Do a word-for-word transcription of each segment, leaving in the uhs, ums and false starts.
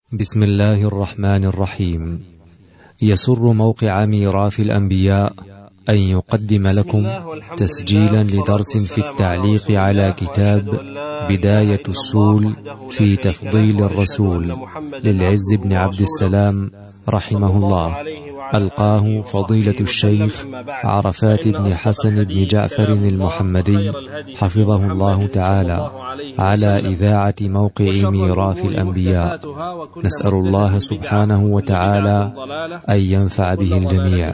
بسم الله الرحمن الرحيم. يسر موقع ميراث الأنبياء أن يقدم لكم تسجيلا لدرس في التعليق على كتاب بداية السول في تفضيل الرسول للعز بن عبد السلام رحمه الله، ألقاه فضيلة الشيخ عرفات بن حسن بن جعفر المحمدي حفظه الله تعالى على إذاعة موقع ميراث الأنبياء. نسأل الله سبحانه وتعالى أن ينفع به الجميع.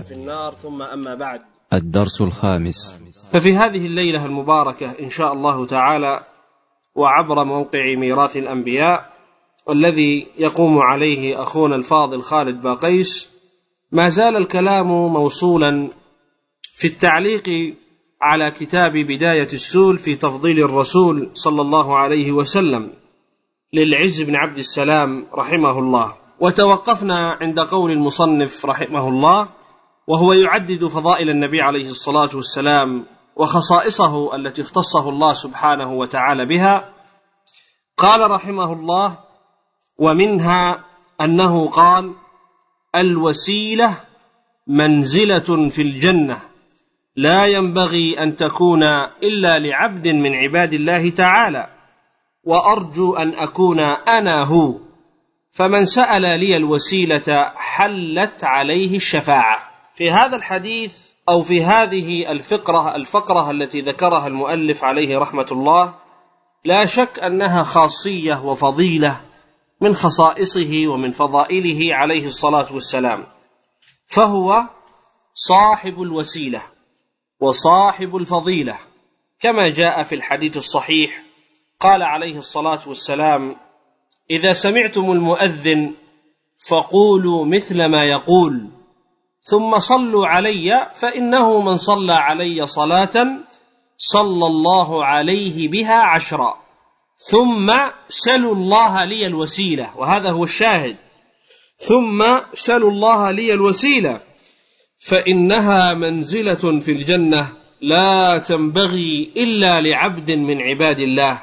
الدرس الخامس. ففي هذه الليلة المباركة إن شاء الله تعالى وعبر موقع ميراث الأنبياء والذي يقوم عليه أخونا الفاضل خالد باقيس، ما زال الكلام موصولا في التعليق على كتاب بداية السول في تفضيل الرسول صلى الله عليه وسلم للعز بن عبد السلام رحمه الله، وتوقفنا عند قول المصنف رحمه الله وهو يعدد فضائل النبي عليه الصلاة والسلام وخصائصه التي اختصه الله سبحانه وتعالى بها. قال رحمه الله: ومنها أنه قال: الوسيلة منزلة في الجنة لا ينبغي أن تكون إلا لعبد من عباد الله تعالى، وأرجو أن أكون أنا هو، فمن سأل لي الوسيلة حلت عليه الشفاعة. في هذا الحديث أو في هذه الفقرة الفقرة التي ذكرها المؤلف عليه رحمة الله، لا شك أنها خاصية وفضيلة من خصائصه ومن فضائله عليه الصلاة والسلام، فهو صاحب الوسيلة وصاحب الفضيلة، كما جاء في الحديث الصحيح قال عليه الصلاة والسلام: إذا سمعتم المؤذن فقولوا مثل ما يقول، ثم صلوا علي، فإنه من صلى علي صلاة صلى الله عليه بها عشرا، ثم سلوا الله لي الوسيلة، وهذا هو الشاهد، ثم سلوا الله لي الوسيلة فإنها منزلة في الجنة لا تنبغي إلا لعبد من عباد الله،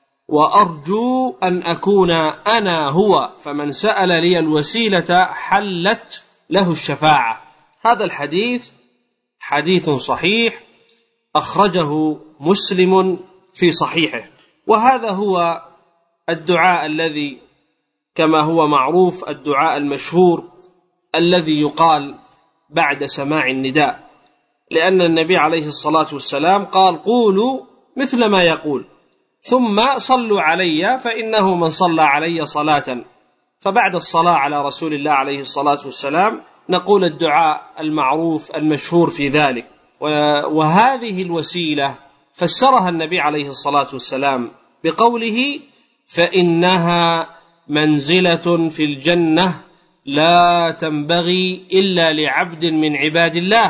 وأرجو أن أكون أنا هو، فمن سأل لي الوسيلة حلت له الشفاعة. هذا الحديث حديث صحيح أخرجه مسلم في صحيحه، وهذا هو الدعاء الذي كما هو معروف الدعاء المشهور الذي يقال بعد سماع النداء، لأن النبي عليه الصلاة والسلام قال: قولوا مثل ما يقول ثم صلوا علي، فإنه من صلى علي صلاة. فبعد الصلاة على رسول الله عليه الصلاة والسلام نقول الدعاء المعروف المشهور في ذلك. وهذه الوسيلة فسرها النبي عليه الصلاة والسلام بقوله: فإنها منزلة في الجنة لا تنبغي إلا لعبد من عباد الله،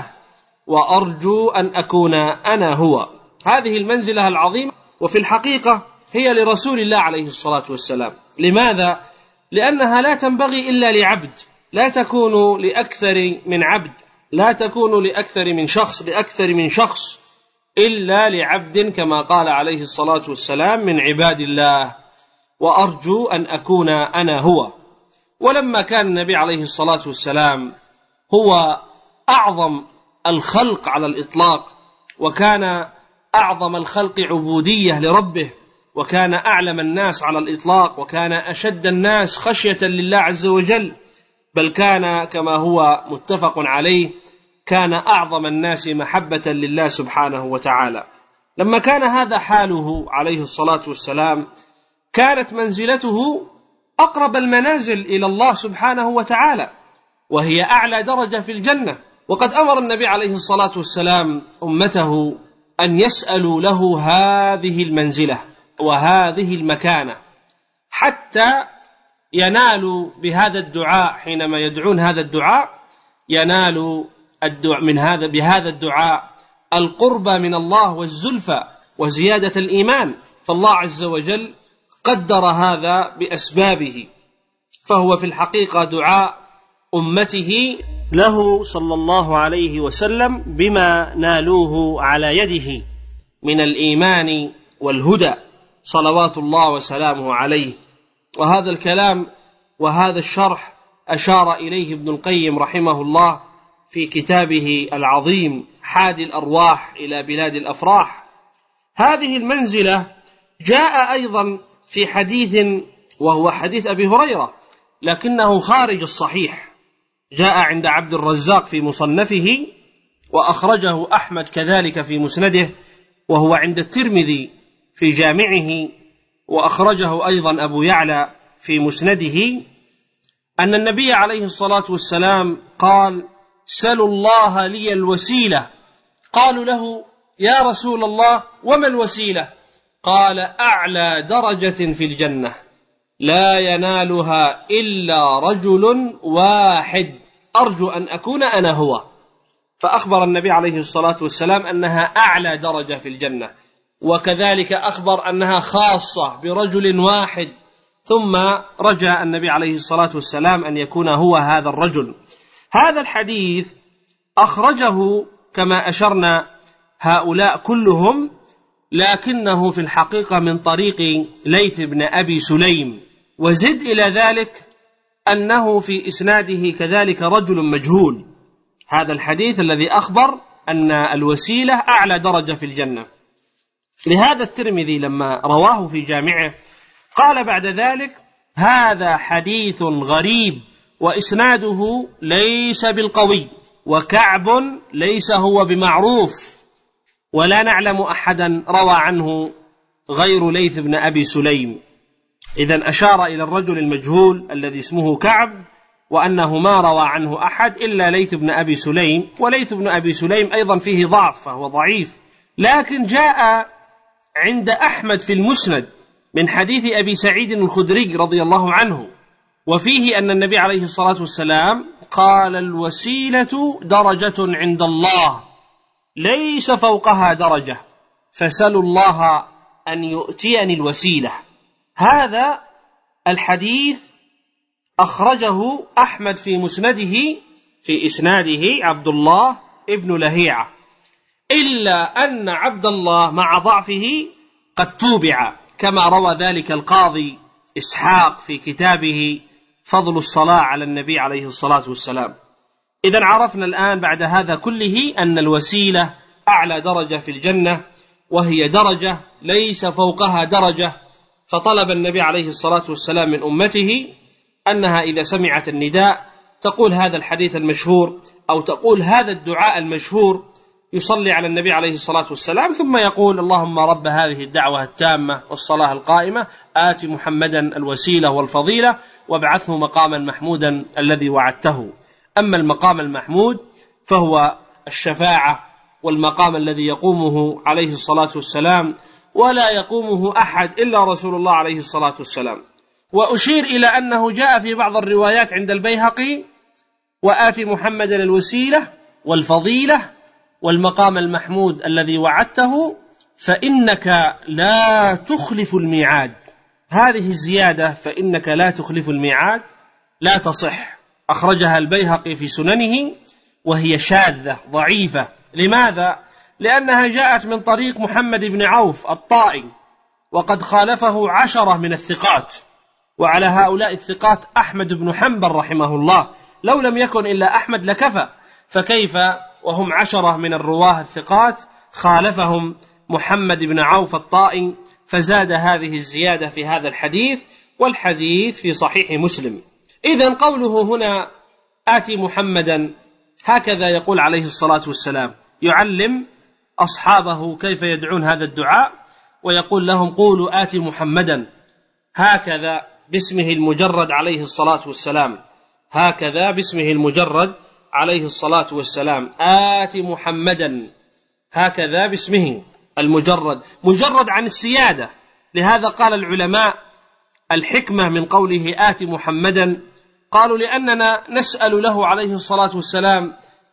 وأرجو أن أكون أنا هو. هذه المنزلة العظيمة، وفي الحقيقة هي لرسول الله عليه الصلاة والسلام. لماذا؟ لأنها لا تنبغي إلا لعبد، لا تكون لأكثر من عبد، لا تكون لأكثر من شخص لأكثر من شخص إلا لعبد، كما قال عليه الصلاة والسلام: من عباد الله، وأرجو أن أكون أنا هو. ولما كان النبي عليه الصلاة والسلام هو أعظم الخلق على الإطلاق، وكان أعظم الخلق عبودية لربه، وكان أعلم الناس على الإطلاق، وكان أشد الناس خشية لله عز وجل، بل كان كما هو متفق عليه كان أعظم الناس محبة لله سبحانه وتعالى. لما كان هذا حاله عليه الصلاة والسلام كانت منزلته أقرب المنازل إلى الله سبحانه وتعالى، وهي أعلى درجة في الجنة. وقد أمر النبي عليه الصلاة والسلام أمته أن يسألوا له هذه المنزلة وهذه المكانة حتى ينالوا بهذا الدعاء، حينما يدعون هذا الدعاء ينالوا الدعاء من هذا بهذا الدعاء القرب من الله والزلفى وزيادة الإيمان، فالله عز وجل قدر هذا بأسبابه، فهو في الحقيقة دعاء أمته له صلى الله عليه وسلم بما نالوه على يده من الإيمان والهدى صلوات الله وسلامه عليه. وهذا الكلام وهذا الشرح أشار إليه ابن القيم رحمه الله في كتابه العظيم حادي الأرواح إلى بلاد الأفراح. هذه المنزلة جاء أيضا في حديث وهو حديث أبي هريرة لكنه خارج الصحيح، جاء عند عبد الرزاق في مصنفه، وأخرجه أحمد كذلك في مسنده، وهو عند الترمذي في جامعه، وأخرجه أيضا أبو يعلى في مسنده، أن النبي عليه الصلاة والسلام قال: سلوا الله لي الوسيلة. قالوا له: يا رسول الله وما الوسيلة؟ قال: أعلى درجة في الجنة لا ينالها إلا رجل واحد أرجو أن أكون أنا هو. فأخبر النبي عليه الصلاة والسلام أنها أعلى درجة في الجنة، وكذلك أخبر أنها خاصة برجل واحد، ثم رجى النبي عليه الصلاة والسلام أن يكون هو هذا الرجل. هذا الحديث أخرجه كما أشرنا هؤلاء كلهم، لكنه في الحقيقة من طريق ليث بن أبي سليم، وزد إلى ذلك أنه في إسناده كذلك رجل مجهول. هذا الحديث الذي أخبر أن الوسيلة أعلى درجة في الجنة. لهذا الترمذي لما رواه في جامعه قال بعد ذلك: هذا حديث غريب وإسناده ليس بالقوي، وكعب ليس هو بمعروف، ولا نعلم أحدا روى عنه غير ليث بن أبي سليم. إذن أشار إلى الرجل المجهول الذي اسمه كعب، وأنه ما روى عنه أحد إلا ليث بن أبي سليم، وليث بن أبي سليم أيضا فيه ضعف فهو ضعيف. لكن جاء عند أحمد في المسند من حديث أبي سعيد الخدري رضي الله عنه، وفيه أن النبي عليه الصلاة والسلام قال: الوسيلة درجة عند الله ليس فوقها درجة، فسلوا الله أن يؤتيني الوسيلة. هذا الحديث أخرجه أحمد في مسنده في إسناده عبد الله ابن لهيعة، إلا أن عبد الله مع ضعفه قد توبع، كما روى ذلك القاضي إسحاق في كتابه فضل الصلاة على النبي عليه الصلاة والسلام. إذن عرفنا الآن بعد هذا كله أن الوسيلة أعلى درجة في الجنة، وهي درجة ليس فوقها درجة. فطلب النبي عليه الصلاة والسلام من أمته أنها إذا سمعت النداء تقول هذا الحديث المشهور، أو تقول هذا الدعاء المشهور، يصلي على النبي عليه الصلاة والسلام ثم يقول: اللهم رب هذه الدعوة التامة والصلاة القائمة آت محمدا الوسيلة والفضيلة وابعثه مقاما محمودا الذي وعدته. أما المقام المحمود فهو الشفاعة والمقام الذي يقومه عليه الصلاة والسلام، ولا يقومه أحد إلا رسول الله عليه الصلاة والسلام. وأشير إلى أنه جاء في بعض الروايات عند البيهقي: وآت محمدا الوسيلة والفضيلة والمقام المحمود الذي وعدته فإنك لا تخلف الميعاد. هذه الزيادة فإنك لا تخلف الميعاد لا تصح، أخرجها البيهقي في سننه وهي شاذة ضعيفة. لماذا؟ لأنها جاءت من طريق محمد بن عوف الطائي، وقد خالفه عشرة من الثقات، وعلى هؤلاء الثقات أحمد بن حنبل رحمه الله، لو لم يكن إلا أحمد لكفى، فكيف وهم عشرة من الرواه الثقات خالفهم محمد بن عوف الطائي، فزاد هذه الزيادة في هذا الحديث، والحديث في صحيح مسلم. إذن قوله هنا آتي محمدا، هكذا يقول عليه الصلاة والسلام، يعلم أصحابه كيف يدعون هذا الدعاء، ويقول لهم: قولوا آتي محمدا، هكذا باسمه المجرد عليه الصلاة والسلام، هكذا باسمه المجرد عليه الصلاة والسلام، آتي محمدا، هكذا باسمه المجرد، مجرد عن السيادة. لهذا قال العلماء الحكمة من قوله آتي محمدا، قالوا لأننا نسأل له عليه الصلاة والسلام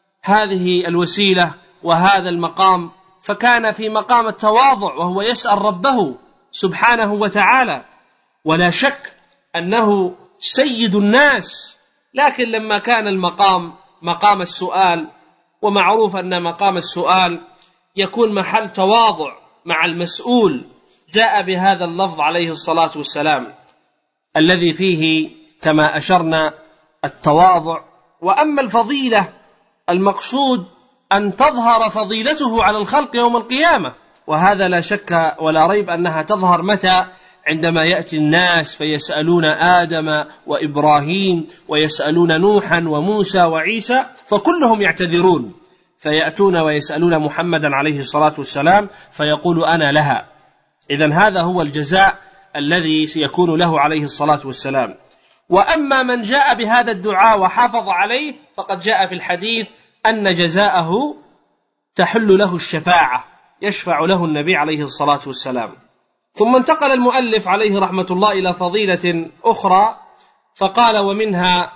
هذه الوسيلة وهذا المقام، فكان في مقام التواضع وهو يسأل ربه سبحانه وتعالى، ولا شك أنه سيد الناس، لكن لما كان المقام مقام السؤال، ومعروف أن مقام السؤال يكون محل تواضع مع المسؤول، جاء بهذا اللفظ عليه الصلاة والسلام الذي فيه كما أشرنا التواضع. وأما الفضيلة المقصود أن تظهر فضيلته على الخلق يوم القيامة، وهذا لا شك ولا ريب أنها تظهر متى؟ عندما يأتي الناس فيسألون آدم وإبراهيم ويسألون نوحا وموسى وعيسى، فكلهم يعتذرون، فيأتون ويسألون محمدا عليه الصلاة والسلام فيقول أنا لها. إذن هذا هو الجزاء الذي سيكون له عليه الصلاة والسلام. وأما من جاء بهذا الدعاء وحافظ عليه فقد جاء في الحديث أن جزاءه تحل له الشفاعة، يشفع له النبي عليه الصلاة والسلام. ثم انتقل المؤلف عليه رحمة الله إلى فضيلة أخرى فقال ومنها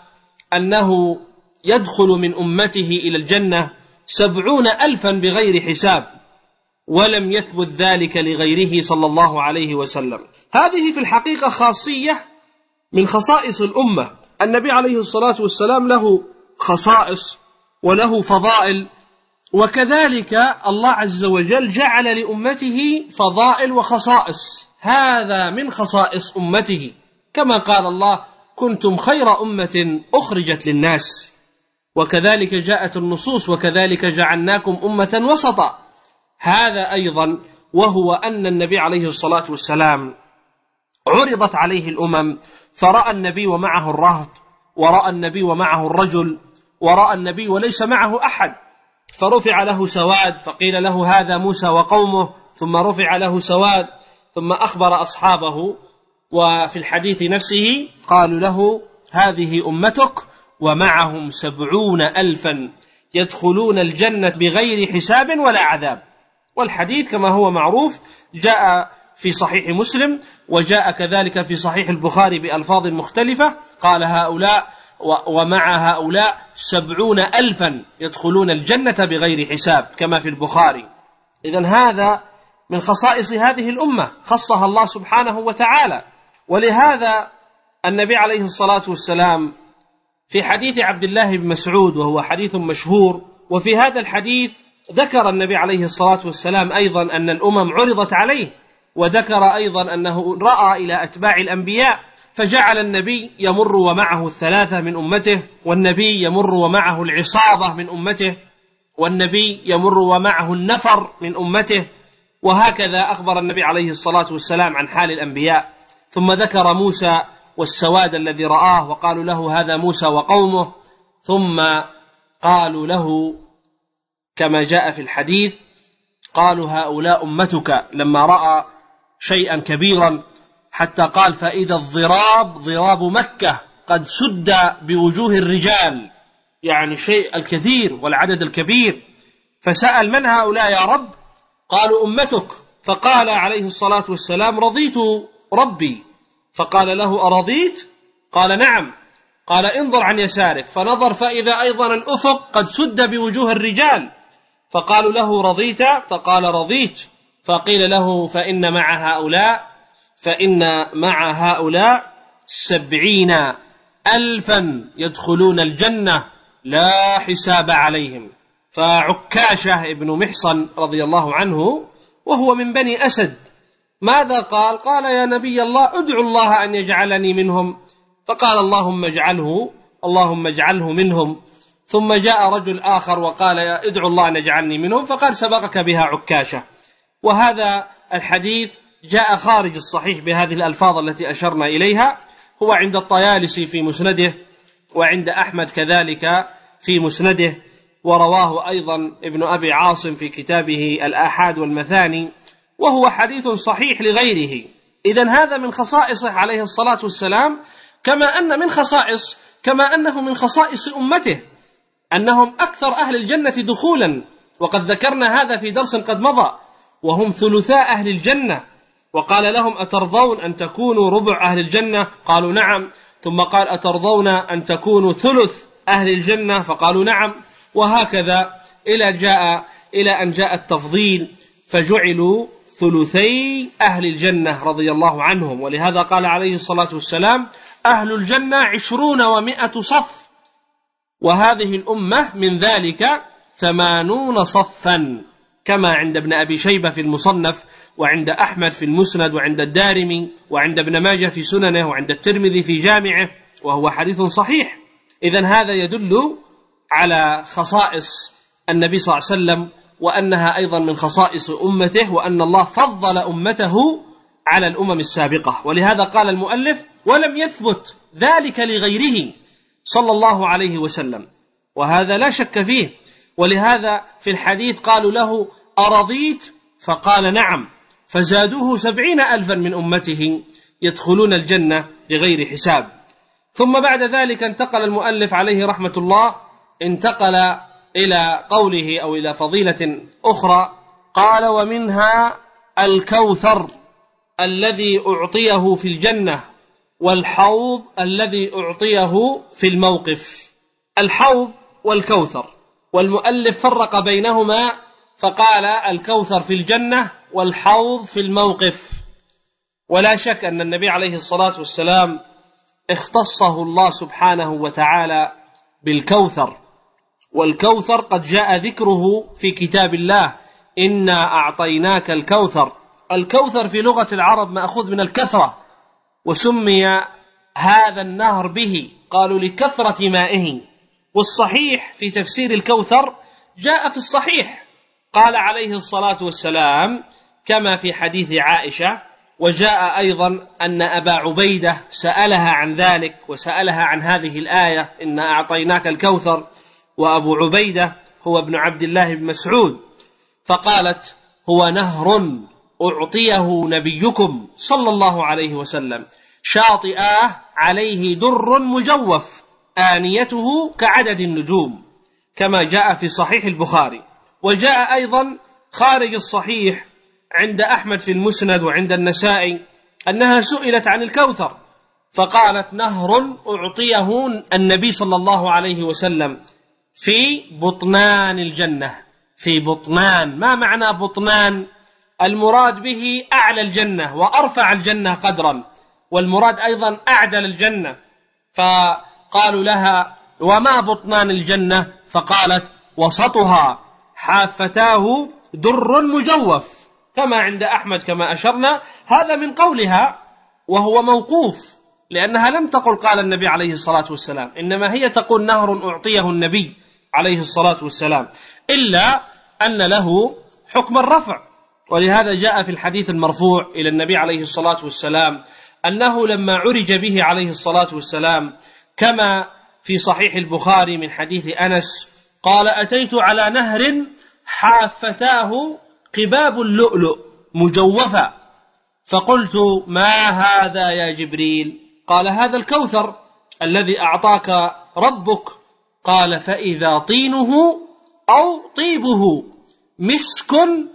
أنه يدخل من أمته إلى الجنة سبعون ألفا بغير حساب، ولم يثبت ذلك لغيره صلى الله عليه وسلم. هذه في الحقيقة خاصية من خصائص الأمة. النبي عليه الصلاة والسلام له خصائص وله فضائل، وكذلك الله عز وجل جعل لأمته فضائل وخصائص، هذا من خصائص أمته، كما قال الله كنتم خير أمة أخرجت للناس، وكذلك جاءت النصوص وكذلك جعلناكم أمة وسطا. هذا أيضا وهو أن النبي عليه الصلاة والسلام عرضت عليه الأمم، فرأى النبي ومعه الرهط، ورأى النبي ومعه الرجل، ورأى النبي وليس معه أحد، فرفع له سواد فقيل له هذا موسى وقومه، ثم رفع له سواد، ثم أخبر أصحابه، وفي الحديث نفسه قالوا له هذه أمتك ومعهم سبعون ألفا يدخلون الجنة بغير حساب ولا عذاب. والحديث كما هو معروف جاء في صحيح مسلم، وجاء كذلك في صحيح البخاري بألفاظ مختلفة، قال هؤلاء ومع هؤلاء سبعون ألفا يدخلون الجنة بغير حساب كما في البخاري. إذن هذا من خصائص هذه الأمة خصها الله سبحانه وتعالى. ولهذا النبي عليه الصلاة والسلام في حديث عبد الله بن مسعود، وهو حديث مشهور، وفي هذا الحديث ذكر النبي عليه الصلاة والسلام أيضا أن الأمم عرضت عليه، وذكر أيضا أنه رأى إلى أتباع الأنبياء، فجعل النبي يمر ومعه الثلاثة من أمته، والنبي يمر ومعه العصابة من أمته، والنبي يمر ومعه النفر من أمته، وهكذا أخبر النبي عليه الصلاة والسلام عن حال الأنبياء. ثم ذكر موسى والسواد الذي رآه وقالوا له هذا موسى وقومه، ثم قالوا له كما جاء في الحديث قالوا هؤلاء أمتك، لما رأى شيئا كبيرا حتى قال فإذا الضراب ضراب مكة قد سد بوجوه الرجال، يعني شيء الكثير والعدد الكبير، فسأل من هؤلاء يا رب؟ قالوا أمتك، فقال عليه الصلاة والسلام رضيت ربي، فقال له أرضيت؟ قال نعم، قال انظر عن يسارك، فنظر فإذا أيضا الأفق قد سد بوجوه الرجال، فقالوا له رضيت؟ فقال رضيت، فقيل له فإن مع هؤلاء فإن مع هؤلاء سبعين ألفا يدخلون الجنة لا حساب عليهم. فعكاشة ابن محصن رضي الله عنه وهو من بني أسد ماذا قال؟ قال يا نبي الله ادعو الله أن يجعلني منهم، فقال اللهم اجعله اللهم اجعله منهم. ثم جاء رجل آخر وقال ادعو الله أن يجعلني منهم، فقال سبقك بها عكاشة. وهذا الحديث جاء خارج الصحيح بهذه الألفاظ التي أشرنا إليها، هو عند الطيالسي في مسنده، وعند أحمد كذلك في مسنده، ورواه أيضا ابن أبي عاصم في كتابه الآحاد والمثاني، وهو حديث صحيح لغيره. إذن هذا من خصائصه عليه الصلاة والسلام، كما أن من خصائص كما أنه من خصائص أمته أنهم أكثر أهل الجنة دخولا، وقد ذكرنا هذا في درس قد مضى، وهم ثلثاء أهل الجنة. وقال لهم أترضون أن تكونوا ربع أهل الجنة؟ قالوا نعم. ثم قال أترضون أن تكونوا ثلث أهل الجنة؟ فقالوا نعم. وهكذا إلى جاء إلى أن جاء التفضيل فجعلوا ثلثي أهل الجنة رضي الله عنهم. ولهذا قال عليه الصلاة والسلام أهل الجنة عشرون ومائة صف، وهذه الأمة من ذلك ثمانون صفا، كما عند ابن أبي شيبة في المصنف، وعند أحمد في المسند، وعند الدارمي، وعند ابن ماجه في سننه، وعند الترمذي في جامعه، وهو حديث صحيح. إذن هذا يدل على خصائص النبي صلى الله عليه وسلم، وأنها أيضا من خصائص أمته، وأن الله فضل أمته على الأمم السابقة. ولهذا قال المؤلف: ولم يثبت ذلك لغيره صلى الله عليه وسلم، وهذا لا شك فيه. ولهذا في الحديث قالوا له: أرضيت؟ فقال: نعم، فزادوه سبعين ألفا من أمته يدخلون الجنة بغير حساب. ثم بعد ذلك انتقل المؤلف عليه رحمة الله، انتقل إلى قوله أو إلى فضيلة أخرى، قال: ومنها الكوثر الذي أعطيه في الجنة، والحوض الذي أعطيه في الموقف. الحوض والكوثر، والمؤلف فرق بينهما فقال: الكوثر في الجنة والحوض في الموقف. ولا شك أن النبي عليه الصلاة والسلام اختصه الله سبحانه وتعالى بالكوثر، والكوثر قد جاء ذكره في كتاب الله: إنا أعطيناك الكوثر. الكوثر في لغة العرب مأخوذ من الكثرة، وسمي هذا النهر به، قالوا لكثرة مائه. والصحيح في تفسير الكوثر جاء في الصحيح، قال عليه الصلاة والسلام كما في حديث عائشة، وجاء أيضا أن أبا عبيدة سألها عن ذلك، وسألها عن هذه الآية: إنا أعطيناك الكوثر، وأبو عبيدة هو ابن عبد الله بن مسعود، فقالت: هو نهر أعطيه نبيكم صلى الله عليه وسلم، شاطئاه عليه در مجوف، آنيته كعدد النجوم، كما جاء في صحيح البخاري. وجاء أيضا خارج الصحيح عند أحمد في المسند وعند النسائي أنها سئلت عن الكوثر فقالت: نهر أعطيه النبي صلى الله عليه وسلم في بطنان الجنة. في بطنان، ما معنى بطنان؟ المراد به أعلى الجنة وأرفع الجنة قدرا، والمراد أيضا أعدل الجنة. فقالوا لها: وما بطنان الجنة؟ فقالت: وسطها حافتاه در مجوف، كما عند أحمد كما أشرنا. هذا من قولها، وهو موقوف، لأنها لم تقل قال النبي عليه الصلاة والسلام، إنما هي تقول نهر أعطيه النبي عليه الصلاة والسلام، إلا أن له حكم الرفع. ولهذا جاء في الحديث المرفوع إلى النبي عليه الصلاة والسلام أنه لما عرج به عليه الصلاة والسلام، كما في صحيح البخاري من حديث أنس، قال: أتيت على نهر حافتاه قباب اللؤلؤ مجوفا، فقلت: ما هذا يا جبريل؟ قال: هذا الكوثر الذي أعطاك ربك. قال: فإذا طينه أو طيبه مسك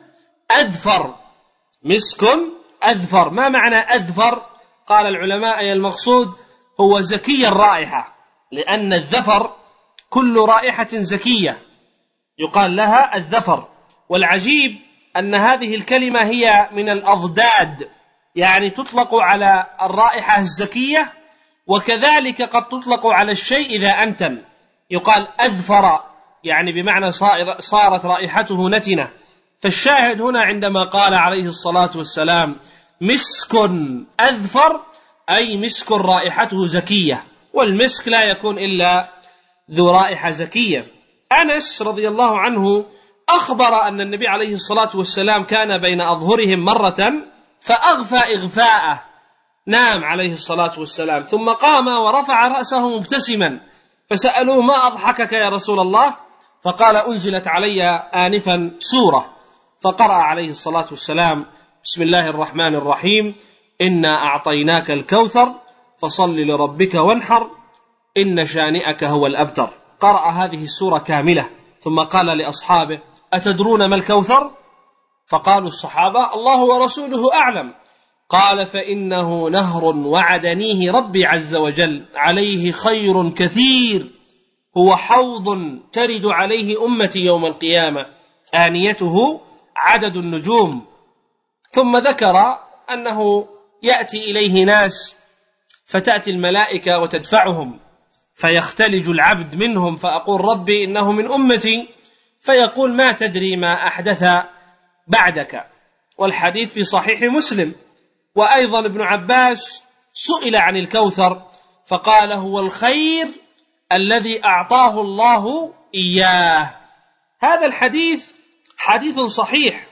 أذفر. مسك أذفر، ما معنى أذفر؟ قال العلماء: أي المقصود هو زكي الرائحة، لأن الذفر كل رائحة زكية يقال لها الذفر. والعجيب أن هذه الكلمة هي من الأضداد، يعني تطلق على الرائحة الزكية، وكذلك قد تطلق على الشيء إذا أنتن، يقال أذفر، يعني بمعنى صارت رائحته نتنة. فالشاهد هنا عندما قال عليه الصلاة والسلام مسك أذفر، أي مسك رائحته زكية، والمسك لا يكون إلا ذو رائحة زكية. أنس رضي الله عنه أخبر أن النبي عليه الصلاة والسلام كان بين أظهرهم مرة فأغفى إغفاءه، نام عليه الصلاة والسلام، ثم قام ورفع رأسه مبتسما، فسألوه: ما أضحكك يا رسول الله؟ فقال: أنزلت علي آنفا سورة، فقرأ عليه الصلاة والسلام: بسم الله الرحمن الرحيم، إنا أعطيناك الكوثر فصل لربك وانحر إن شانئك هو الأبتر. قرأ هذه السورة كاملة، ثم قال لأصحابه: أتدرون ما الكوثر؟ فقالوا الصحابة: الله ورسوله أعلم. قال: فإنه نهر وعدنيه ربي عز وجل، عليه خير كثير، هو حوض ترد عليه أمتي يوم القيامة، آنيته عدد النجوم. ثم ذكر أنه يأتي إليه ناس فتأتي الملائكة وتدفعهم، فيختلج العبد منهم، فأقول: ربي إنه من أمتي، فيقول: ما تدري ما أحدث بعدك. والحديث في صحيح مسلم. وأيضا ابن عباس سئل عن الكوثر فقال هو الخير الذي أعطاه الله إياه. هذا الحديث حديث صحيح،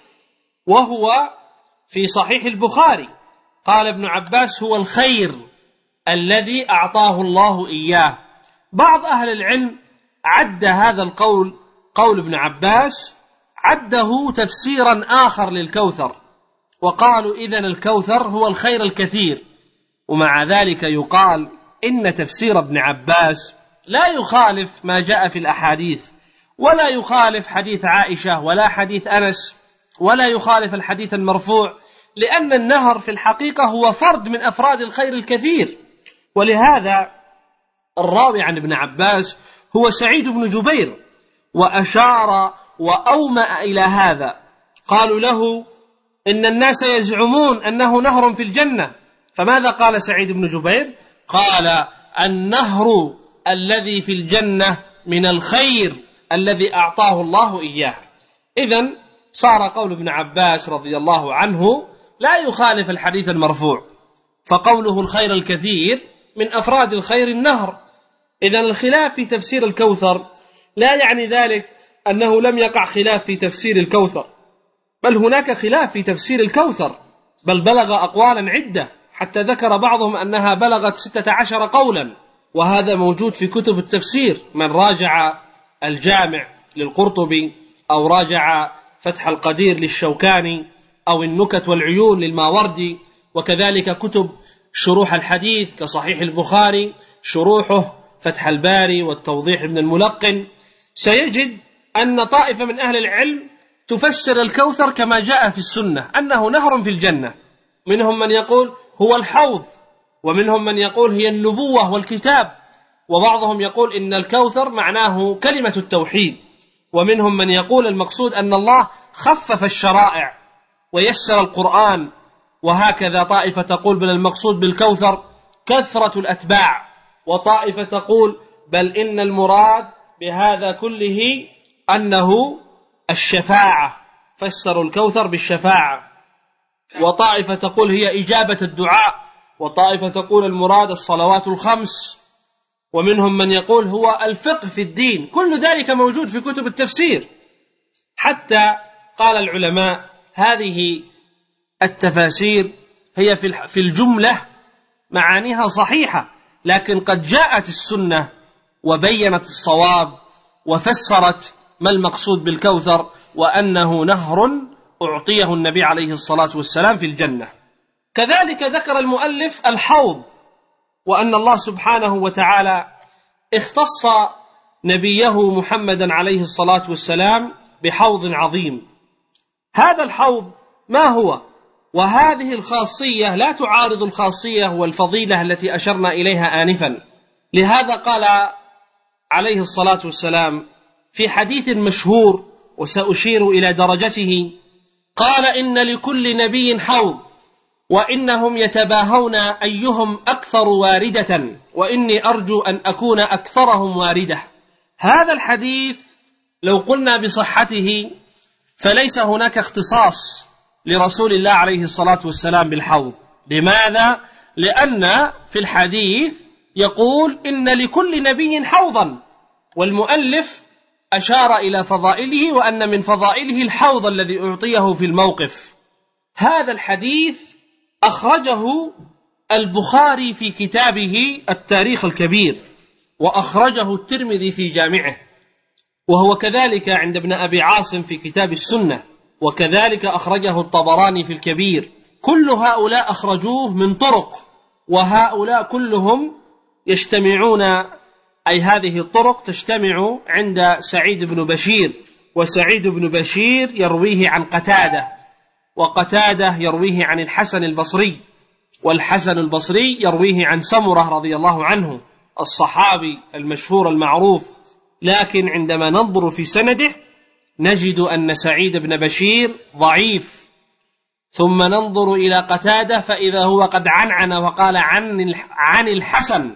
وهو في صحيح البخاري. قال ابن عباس هو الخير الذي أعطاه الله إياه. بعض أهل العلم عد هذا القول، قول ابن عباس، عده تفسيرا آخر للكوثر، وقالوا إذن الكوثر هو الخير الكثير. ومع ذلك يقال إن تفسير ابن عباس لا يخالف ما جاء في الأحاديث، ولا يخالف حديث عائشة ولا حديث أنس، ولا يخالف الحديث المرفوع، لأن النهر في الحقيقة هو فرد من أفراد الخير الكثير. ولهذا الراوي عن ابن عباس هو سعيد بن جبير، وأشار وأومأ إلى هذا. قالوا له إن الناس يزعمون أنه نهر في الجنة، فماذا قال سعيد بن جبير؟ قال النهر الذي في الجنة من الخير الذي أعطاه الله إياه. إذن صار قول ابن عباس رضي الله عنه لا يخالف الحديث المرفوع، فقوله الخير الكثير من أفراد الخير النهر. إذن الخلاف في تفسير الكوثر لا يعني ذلك أنه لم يقع خلاف في تفسير الكوثر، بل هناك خلاف في تفسير الكوثر، بل بلغ أقوالا عدة، حتى ذكر بعضهم أنها بلغت ستة عشر قولا، وهذا موجود في كتب التفسير. من راجع الجامع للقرطبي، أو راجع فتح القدير للشوكاني، أو النكت والعيون للماوردي، وكذلك كتب شروح الحديث كصحيح البخاري، شروحه فتح الباري والتوضيح ابن الملقن، سيجد أن طائفة من أهل العلم تفسر الكوثر كما جاء في السنة أنه نهر في الجنة. منهم من يقول هو الحوض، ومنهم من يقول هي النبوة والكتاب، وبعضهم يقول إن الكوثر معناه كلمة التوحيد، ومنهم من يقول المقصود أن الله خفف الشرائع ويسر القرآن، وهكذا طائفة تقول بل المقصود بالكوثر كثرة الأتباع، وطائفة تقول بل إن المراد بهذا كله أنه الشفاعة، فسروا الكوثر بالشفاعة. وطائفة تقول هي إجابة الدعاء، وطائفة تقول المراد الصلوات الخمس، ومنهم من يقول هو الفقه في الدين. كل ذلك موجود في كتب التفسير، حتى قال العلماء هذه التفاسير هي في الجملة معانيها صحيحة، لكن قد جاءت السنة وبينت الصواب وفسرت ما المقصود بالكوثر، وأنه نهر أعطيه النبي عليه الصلاة والسلام في الجنة. كذلك ذكر المؤلف الحوض، وأن الله سبحانه وتعالى اختص نبيه محمدا عليه الصلاة والسلام بحوض عظيم. هذا الحوض ما هو؟ وهذه الخاصية لا تعارض الخاصية والفضيلة التي أشرنا إليها آنفا. لهذا قال عليه الصلاة والسلام في حديث مشهور وسأشير إلى درجته، قال إن لكل نبي حوض، وإنهم يتباهون أيهم أكثر واردة، وإني أرجو أن أكون أكثرهم واردة. هذا الحديث لو قلنا بصحته فليس هناك اختصاص لرسول الله عليه الصلاة والسلام بالحوض. لماذا؟ لأن في الحديث يقول إن لكل نبي حوضا، والمؤلف أشار إلى فضائله، وأن من فضائله الحوض الذي أعطيه في الموقف. هذا الحديث أخرجه البخاري في كتابه التاريخ الكبير، وأخرجه الترمذي في جامعه، وهو كذلك عند ابن أبي عاصم في كتاب السنة، وكذلك أخرجه الطبراني في الكبير. كل هؤلاء أخرجوه من طرق، وهؤلاء كلهم يجتمعون، أي هذه الطرق تجتمع عند سعيد بن بشير، وسعيد بن بشير يرويه عن قتادة، وقتادة يرويه عن الحسن البصري، والحسن البصري يرويه عن سمرة رضي الله عنه الصحابي المشهور المعروف. لكن عندما ننظر في سنده نجد أن سعيد بن بشير ضعيف، ثم ننظر إلى قتادة فإذا هو قد عنعن وقال عن عن الحسن،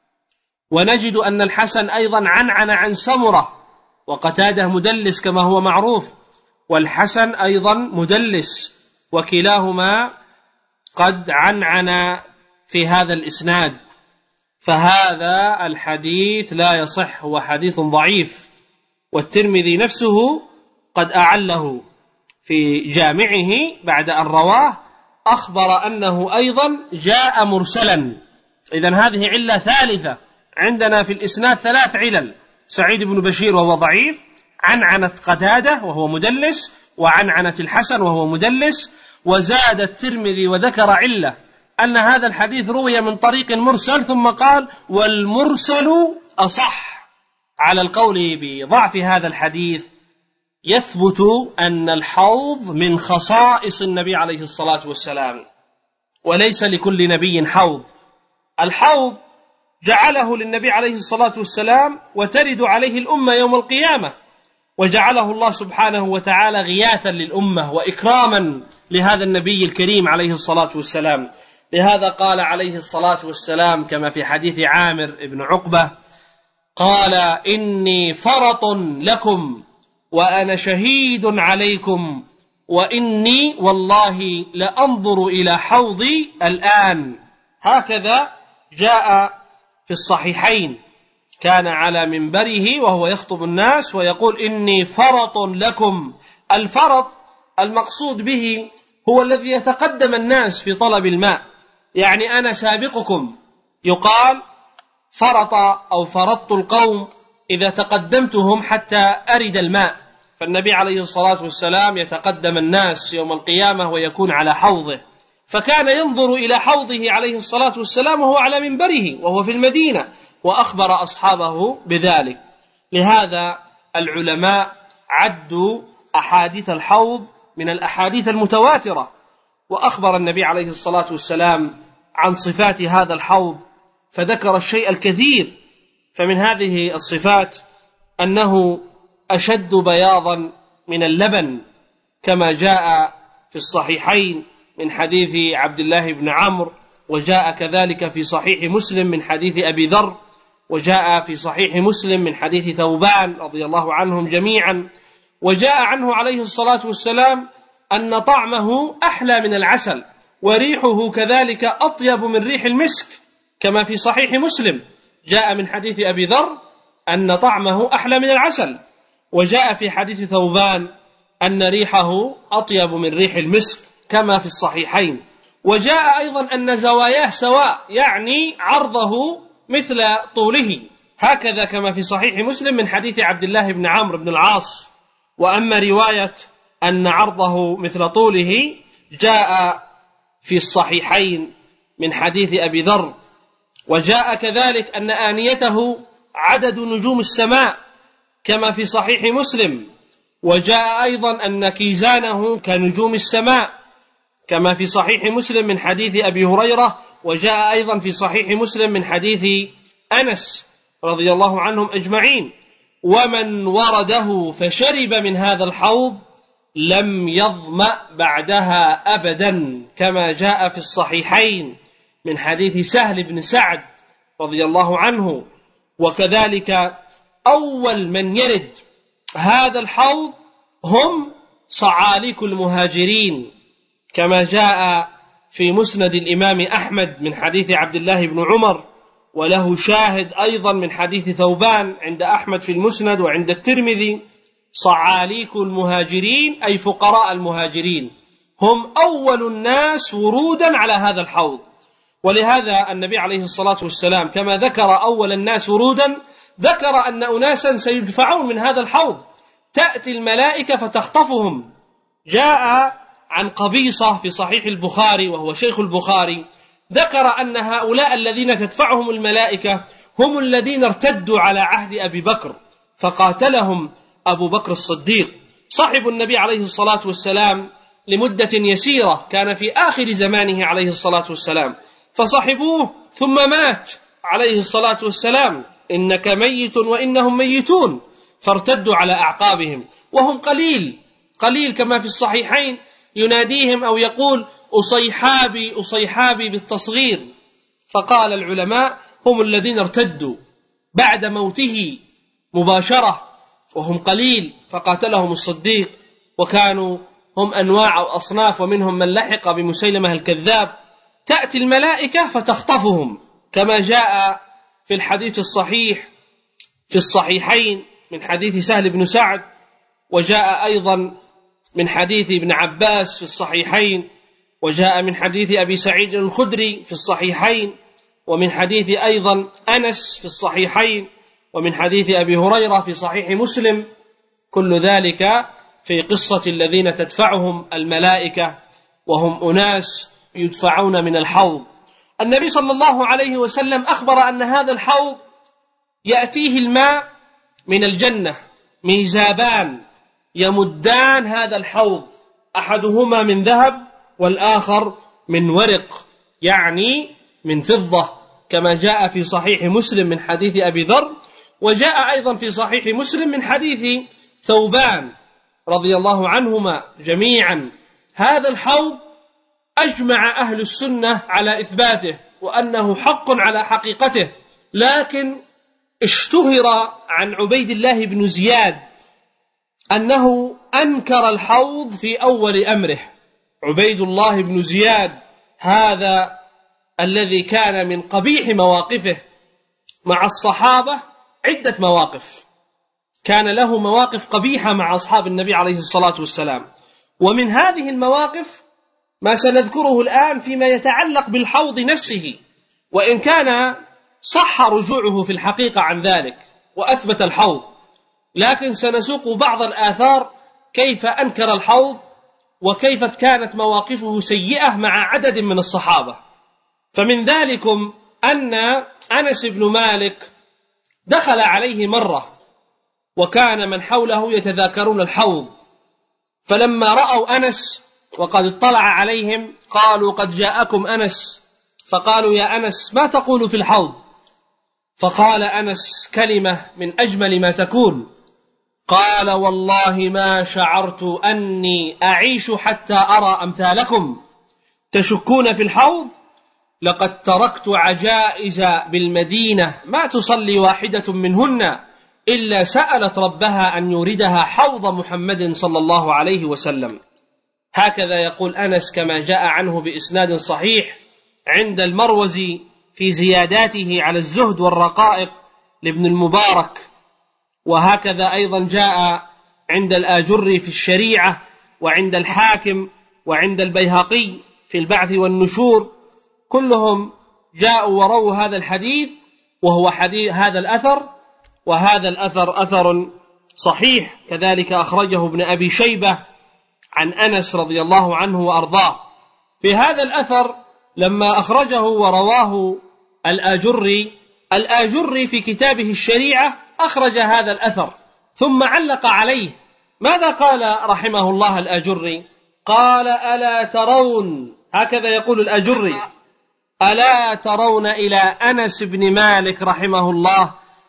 ونجد أن الحسن أيضا عنعن عن سمرة، وقتادة مدلس كما هو معروف، والحسن أيضا مدلس، وكلاهما قد عنعن في هذا الإسناد. فهذا الحديث لا يصح، هو حديث ضعيف. والترمذي نفسه قد أعله في جامعه بعد أن رواه، أخبر أنه أيضا جاء مرسلا. إذن هذه علة ثالثة عندنا في الإسناد، ثلاث علل: سعيد بن بشير وهو ضعيف، عنعنة قتادة وهو مدلس، وعنعنة الحسن وهو مدلس. وزاد الترمذي وذكر علة أن هذا الحديث روي من طريق مرسل، ثم قال: والمرسل أصح. على القول بضعف هذا الحديث يثبت أن الحوض من خصائص النبي عليه الصلاة والسلام، وليس لكل نبي حوض. الحوض جعله للنبي عليه الصلاة والسلام وترد عليه الأمة يوم القيامة، وجعله الله سبحانه وتعالى غياثا للأمة وإكراما لهذا النبي الكريم عليه الصلاة والسلام. لهذا قال عليه الصلاة والسلام كما في حديث عامر بن عقبة، قال: إني فرط لكم وأنا شهيد عليكم، وإني والله لأنظر إلى حوضي الآن. هكذا جاء في الصحيحين، كان على منبره وهو يخطب الناس ويقول: إني فرط لكم. الفرط المقصود به هو الذي يتقدم الناس في طلب الماء، يعني أنا سابقكم. يقال فرط أو فرطت القوم إذا تقدمتهم حتى أرد الماء. فالنبي عليه الصلاة والسلام يتقدم الناس يوم القيامة ويكون على حوضه، فكان ينظر إلى حوضه عليه الصلاة والسلام وهو على منبره وهو في المدينة، وأخبر أصحابه بذلك. لهذا العلماء عدوا أحاديث الحوض من الأحاديث المتواترة، وأخبر النبي عليه الصلاة والسلام عن صفات هذا الحوض فذكر الشيء الكثير. فمن هذه الصفات أنه أشد بياضا من اللبن، كما جاء في الصحيحين من حديث عبد الله بن عمرو، وجاء كذلك في صحيح مسلم من حديث أبي ذر، وجاء في صحيح مسلم من حديث ثوبان رضي الله عنهم جميعا. وجاء عنه عليه الصلاة والسلام أن طعمه أحلى من العسل، وريحه كذلك أطيب من ريح المسك، كما في صحيح مسلم جاء من حديث أبي ذر أن طعمه أحلى من العسل. وجاء في حديث ثوبان أن ريحه أطيب من ريح المسك، كما في الصحيحين. وجاء أيضا أن زواياه سواء، يعني عرضه مثل طوله، هكذا كما في صحيح مسلم من حديث عبد الله بن عمرو بن العاص. وأما رواية أن عرضه مثل طوله جاء في الصحيحين من حديث أبي ذر. وجاء كذلك أن آنيته عدد نجوم السماء، كما في صحيح مسلم. وجاء أيضا أن كيزانه كنجوم السماء، كما في صحيح مسلم من حديث أبي هريرة. وجاء أيضا في صحيح مسلم من حديث أنس رضي الله عنهم أجمعين: ومن ورده فشرب من هذا الحوض لم يظمأ بعدها أبدا، كما جاء في الصحيحين من حديث سهل بن سعد رضي الله عنه. وكذلك أول من يرد هذا الحوض هم صعاليك المهاجرين، كما جاء في مسند الإمام أحمد من حديث عبد الله بن عمر، وله شاهد أيضا من حديث ثوبان عند أحمد في المسند وعند الترمذي. صعاليك المهاجرين أي فقراء المهاجرين هم أول الناس ورودا على هذا الحوض. ولهذا النبي عليه الصلاة والسلام كما ذكر أول الناس ورودا، ذكر أن أناسا سيدفعون من هذا الحوض، تأتي الملائكة فتخطفهم. جاء عن قبيصة في صحيح البخاري وهو شيخ البخاري، ذكر أن هؤلاء الذين تدفعهم الملائكة هم الذين ارتدوا على عهد أبي بكر، فقاتلهم أبو بكر الصديق صاحب النبي عليه الصلاة والسلام لمدة يسيرة، كان في آخر زمانه عليه الصلاة والسلام، فصحبوه ثم مات عليه الصلاة والسلام: إنك ميت وإنهم ميتون. فارتدوا على أعقابهم وهم قليل قليل، كما في الصحيحين يناديهم أو يقول: أصيحابي أصيحابي بالتصغير. فقال العلماء: هم الذين ارتدوا بعد موته مباشرة وهم قليل، فقاتلهم الصديق، وكانوا هم أنواع أو أصناف، ومنهم من لحق بمسيلمة الكذاب. تأتي الملائكة فتخطفهم، كما جاء في الحديث الصحيح في الصحيحين من حديث سهل بن سعد، وجاء أيضا من حديث ابن عباس في الصحيحين، وجاء من حديث أبي سعيد الخدري في الصحيحين، ومن حديث أيضا أنس في الصحيحين، ومن حديث أبي هريرة في صحيح مسلم. كل ذلك في قصة الذين تدفعهم الملائكة، وهم أناس يدفعون من الحوض. النبي صلى الله عليه وسلم أخبر أن هذا الحوض يأتيه الماء من الجنة ميزابان يمدان هذا الحوض، أحدهما من ذهب والآخر من ورق، يعني من فضة، كما جاء في صحيح مسلم من حديث أبي ذر، وجاء أيضا في صحيح مسلم من حديث ثوبان رضي الله عنهما جميعا. هذا الحوض أجمع أهل السنة على إثباته وأنه حق على حقيقته، لكن اشتهر عن عبيد الله بن زياد أنه أنكر الحوض في أول أمره. عبيد الله بن زياد هذا الذي كان من قبيح مواقفه مع الصحابة، عدة مواقف كان له مواقف قبيحة مع أصحاب النبي عليه الصلاة والسلام، ومن هذه المواقف ما سنذكره الآن فيما يتعلق بالحوض نفسه، وإن كان صح رجوعه في الحقيقة عن ذلك وأثبت الحوض، لكن سنسوق بعض الآثار كيف أنكر الحوض وكيف كانت مواقفه سيئة مع عدد من الصحابة. فمن ذلكم أن أنس بن مالك دخل عليه مرة وكان من حوله يتذاكرون الحوض، فلما رأوا أنس وقد اطلع عليهم قالوا قد جاءكم أنس، فقالوا يا أنس ما تقول في الحوض؟ فقال أنس كلمة من أجمل ما تكون، قال والله ما شعرت أني أعيش حتى أرى أمثالكم تشكون في الحوض، لقد تركت عجائز بالمدينة ما تصلي واحدة منهن إلا سألت ربها أن يوردها حوض محمد صلى الله عليه وسلم. هكذا يقول أنس كما جاء عنه بإسناد صحيح عند المروزي في زياداته على الزهد والرقائق لابن المبارك، وهكذا أيضا جاء عند الآجري في الشريعة، وعند الحاكم، وعند البيهقي في البعث والنشور، كلهم جاءوا ورووا هذا الحديث، وهو حديث هذا الأثر، وهذا الأثر أثر صحيح. كذلك أخرجه ابن أبي شيبة عن أنس رضي الله عنه وأرضاه. في هذا الأثر لما أخرجه ورواه الآجري، الآجري في كتابه الشريعة أخرج هذا الأثر ثم علق عليه. ماذا قال رحمه الله الآجري؟ قال ألا ترون، هكذا يقول الآجري، ألا ترون إلى أنس بن مالك رحمه الله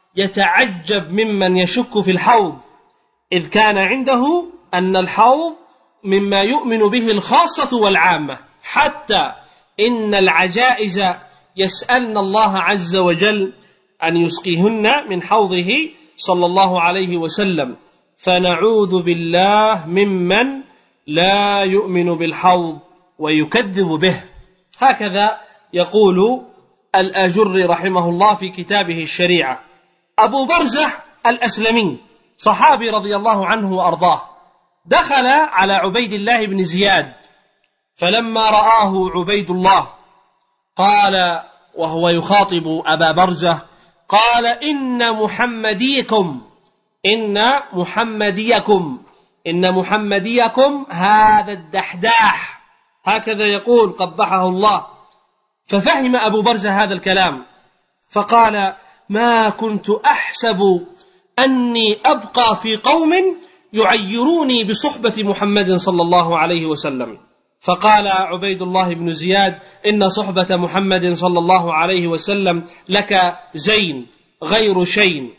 يتعجب ممن يشك في الحوض، إذ كان عنده أن الحوض مما يؤمن به الخاصة والعامة، حتى إن العجائز يسألن الله عز وجل أن يسقيهن من حوضه صلى الله عليه وسلم، فنعوذ بالله ممن لا يؤمن بالحوض ويكذب به. هكذا يقول الآجري رحمه الله في كتابه الشريعة. أبو برزة الأسلمي صحابي رضي الله عنه وأرضاه دخل على عبيد الله بن زياد، فلما رآه عبيد الله قال وهو يخاطب أبا برزة، قال إن محمديكم إن محمديكم إن محمديكم هذا الدحداح، هكذا يقول قبحه الله. ففهم أبو برزة هذا الكلام فقال ما كنت أحسب أني أبقى في قوم يعيروني بصحبة محمد صلى الله عليه وسلم. فقال عبيد الله بن زياد إن صحبة محمد صلى الله عليه وسلم لك زين غير شين.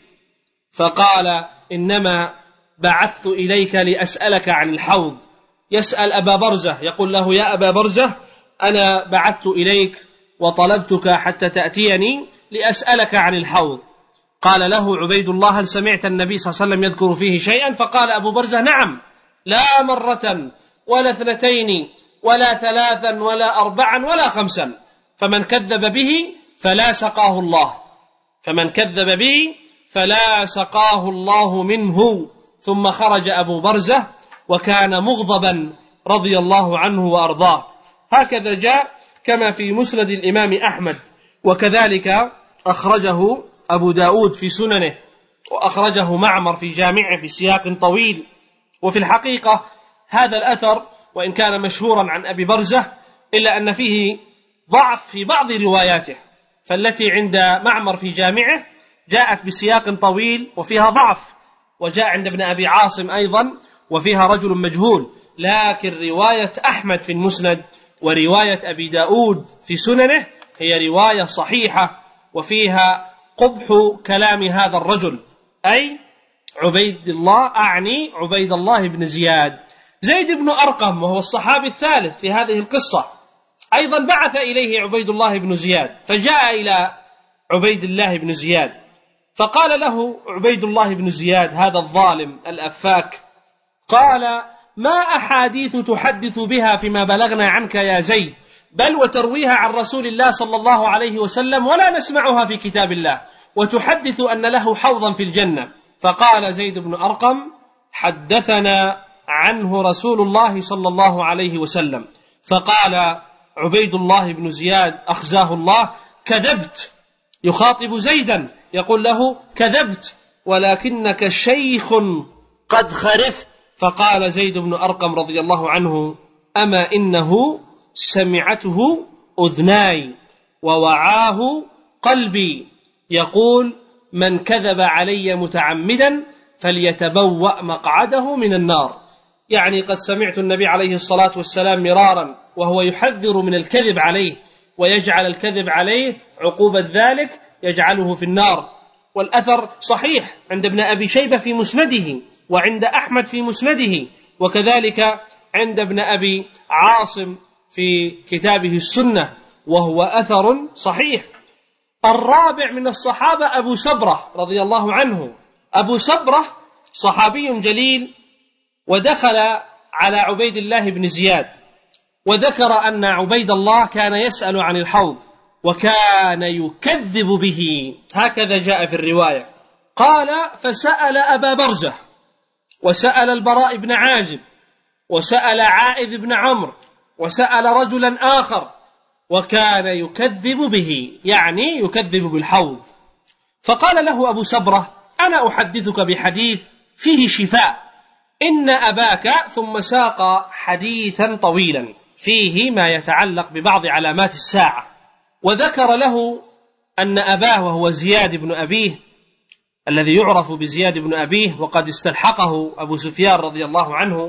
فقال إنما بعثت إليك لأسألك عن الحوض. يسأل أبا برزة يقول له يا أبا برزة أنا بعثت إليك وطلبتك حتى تأتيني لأسألك عن الحوض. قال له عبيد الله هل سمعت النبي صلى الله عليه وسلم يذكر فيه شيئا؟ فقال أبو برزة نعم، لا مرة ولا اثنتين ولا ثلاثا ولا أربعا ولا خمسا، فمن كذب به فلا سقاه الله. فمن كذب به فلا سقاه الله منه. ثم خرج أبو برزة وكان مغضبا رضي الله عنه وأرضاه. هكذا جاء كما في مسند الإمام أحمد، وكذلك أخرجه أبو داود في سننه، وأخرجه معمر في جامعه بسياق طويل. وفي الحقيقة هذا الأثر وإن كان مشهورا عن أبي برزة إلا أن فيه ضعف في بعض رواياته، فالتي عند معمر في جامعه جاءت بسياق طويل وفيها ضعف، وجاء عند ابن أبي عاصم أيضا وفيها رجل مجهول. لكن رواية أحمد في المسند ورواية أبي داود في سننه هي رواية صحيحة، وفيها قبح كلام هذا الرجل، أي عبيد الله، أعني عبيد الله بن زياد. زيد بن أرقم وهو الصحابي الثالث في هذه القصة أيضا بعث إليه عبيد الله بن زياد، فجاء إلى عبيد الله بن زياد فقال له عبيد الله بن زياد هذا الظالم الأفاك، قال: ما أحاديث تحدث بها فيما بلغنا عنك يا زيد، بل وترويها عن رسول الله صلى الله عليه وسلم ولا نسمعها في كتاب الله، وتحدث أن له حوضا في الجنة. فقال زيد بن أرقم: حدثنا عنه رسول الله صلى الله عليه وسلم. فقال عبيد الله بن زياد أخزاه الله: كذبت. يخاطب زيدا يقول له: كذبت ولكنك شيخ قد خرفت. فقال زيد بن أرقم رضي الله عنه: أما إنه سمعته أذناي ووعاه قلبي، يقول: من كذب علي متعمدا فليتبوأ مقعده من النار. يعني قد سمعت النبي عليه الصلاة والسلام مرارا وهو يحذر من الكذب عليه، ويجعل الكذب عليه عقوبة ذلك يجعله في النار. والأثر صحيح عند ابن أبي شيبة في مسنده، وعند أحمد في مسنده، وكذلك عند ابن أبي عاصم في كتابه السنة، وهو أثر صحيح. الرابع من الصحابة أبو سبرة رضي الله عنه. أبو سبرة صحابي جليل، ودخل على عبيد الله بن زياد وذكر أن عبيد الله كان يسأل عن الحوض وكان يكذب به، هكذا جاء في الرواية. قال: فسأل أبا برزة وسأل البراء بن عازب وسأل عائذ بن عمرو وسأل رجلا آخر، وكان يكذب به، يعني يكذب بالحوض. فقال له أبو سبرة: أنا أحدثك بحديث فيه شفاء، إن أباك، ثم ساق حديثا طويلا فيه ما يتعلق ببعض علامات الساعة، وذكر له أن أباه وهو زياد بن أبيه الذي يعرف بزياد بن أبيه، وقد استلحقه أبو سفيان رضي الله عنه،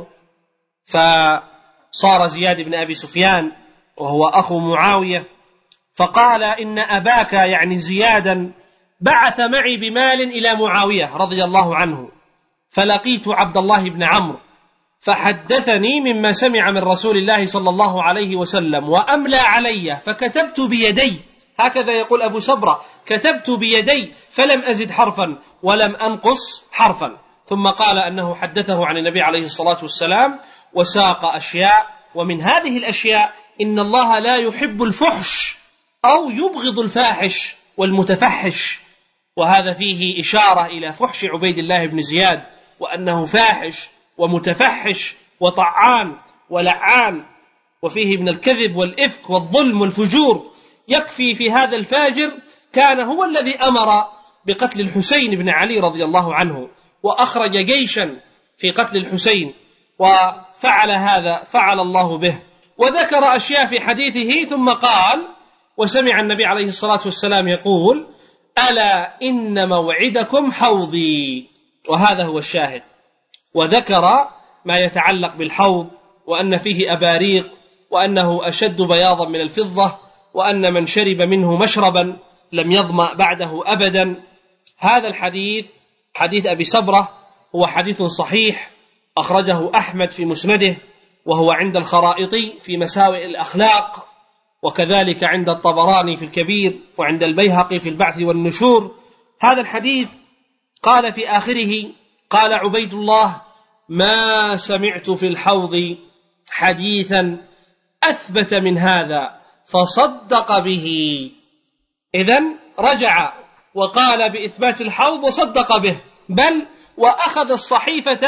فصار زياد بن أبي سفيان وهو أخو معاوية. فقال: إن أباك، يعني زيادا، بعث معي بمال إلى معاوية رضي الله عنه، فلقيت عبد الله بن عمرو فحدثني مما سمع من رسول الله صلى الله عليه وسلم وأملى علي، فكتبت بيدي، هكذا يقول أبو سبرة: كتبت بيدي فلم أزد حرفا ولم أنقص حرفا. ثم قال أنه حدثه عن النبي عليه الصلاة والسلام، وساق أشياء، ومن هذه الأشياء إن الله لا يحب الفحش أو يبغض الفاحش والمتفحش، وهذا فيه إشارة إلى فحش عبيد الله بن زياد، وأنه فاحش ومتفحش وطعان ولعان، وفيه من الكذب والإفك والظلم والفجور. يكفي في هذا الفاجر كان هو الذي أمر بقتل الحسين بن علي رضي الله عنه، وأخرج جيشا في قتل الحسين، وفعل هذا فعل الله به. وذكر أشياء في حديثه، ثم قال: وسمع النبي عليه الصلاة والسلام يقول: ألا إن موعدكم حوضي، وهذا هو الشاهد. وذكر ما يتعلق بالحوض، وأن فيه أباريق، وأنه أشد بياضا من الفضة، وأن من شرب منه مشربا لم يظمأ بعده أبدا. هذا الحديث حديث أبي سبرة هو حديث صحيح، أخرجه أحمد في مسنده، وهو عند الخرائطي في مساوئ الأخلاق، وكذلك عند الطبراني في الكبير، وعند البيهقي في البعث والنشور. هذا الحديث قال في آخره: قال عبيد الله: ما سمعت في الحوض حديثا أثبت من هذا، فصدق به. إذن رجع وقال بإثبات الحوض وصدق به، بل وأخذ الصحيفة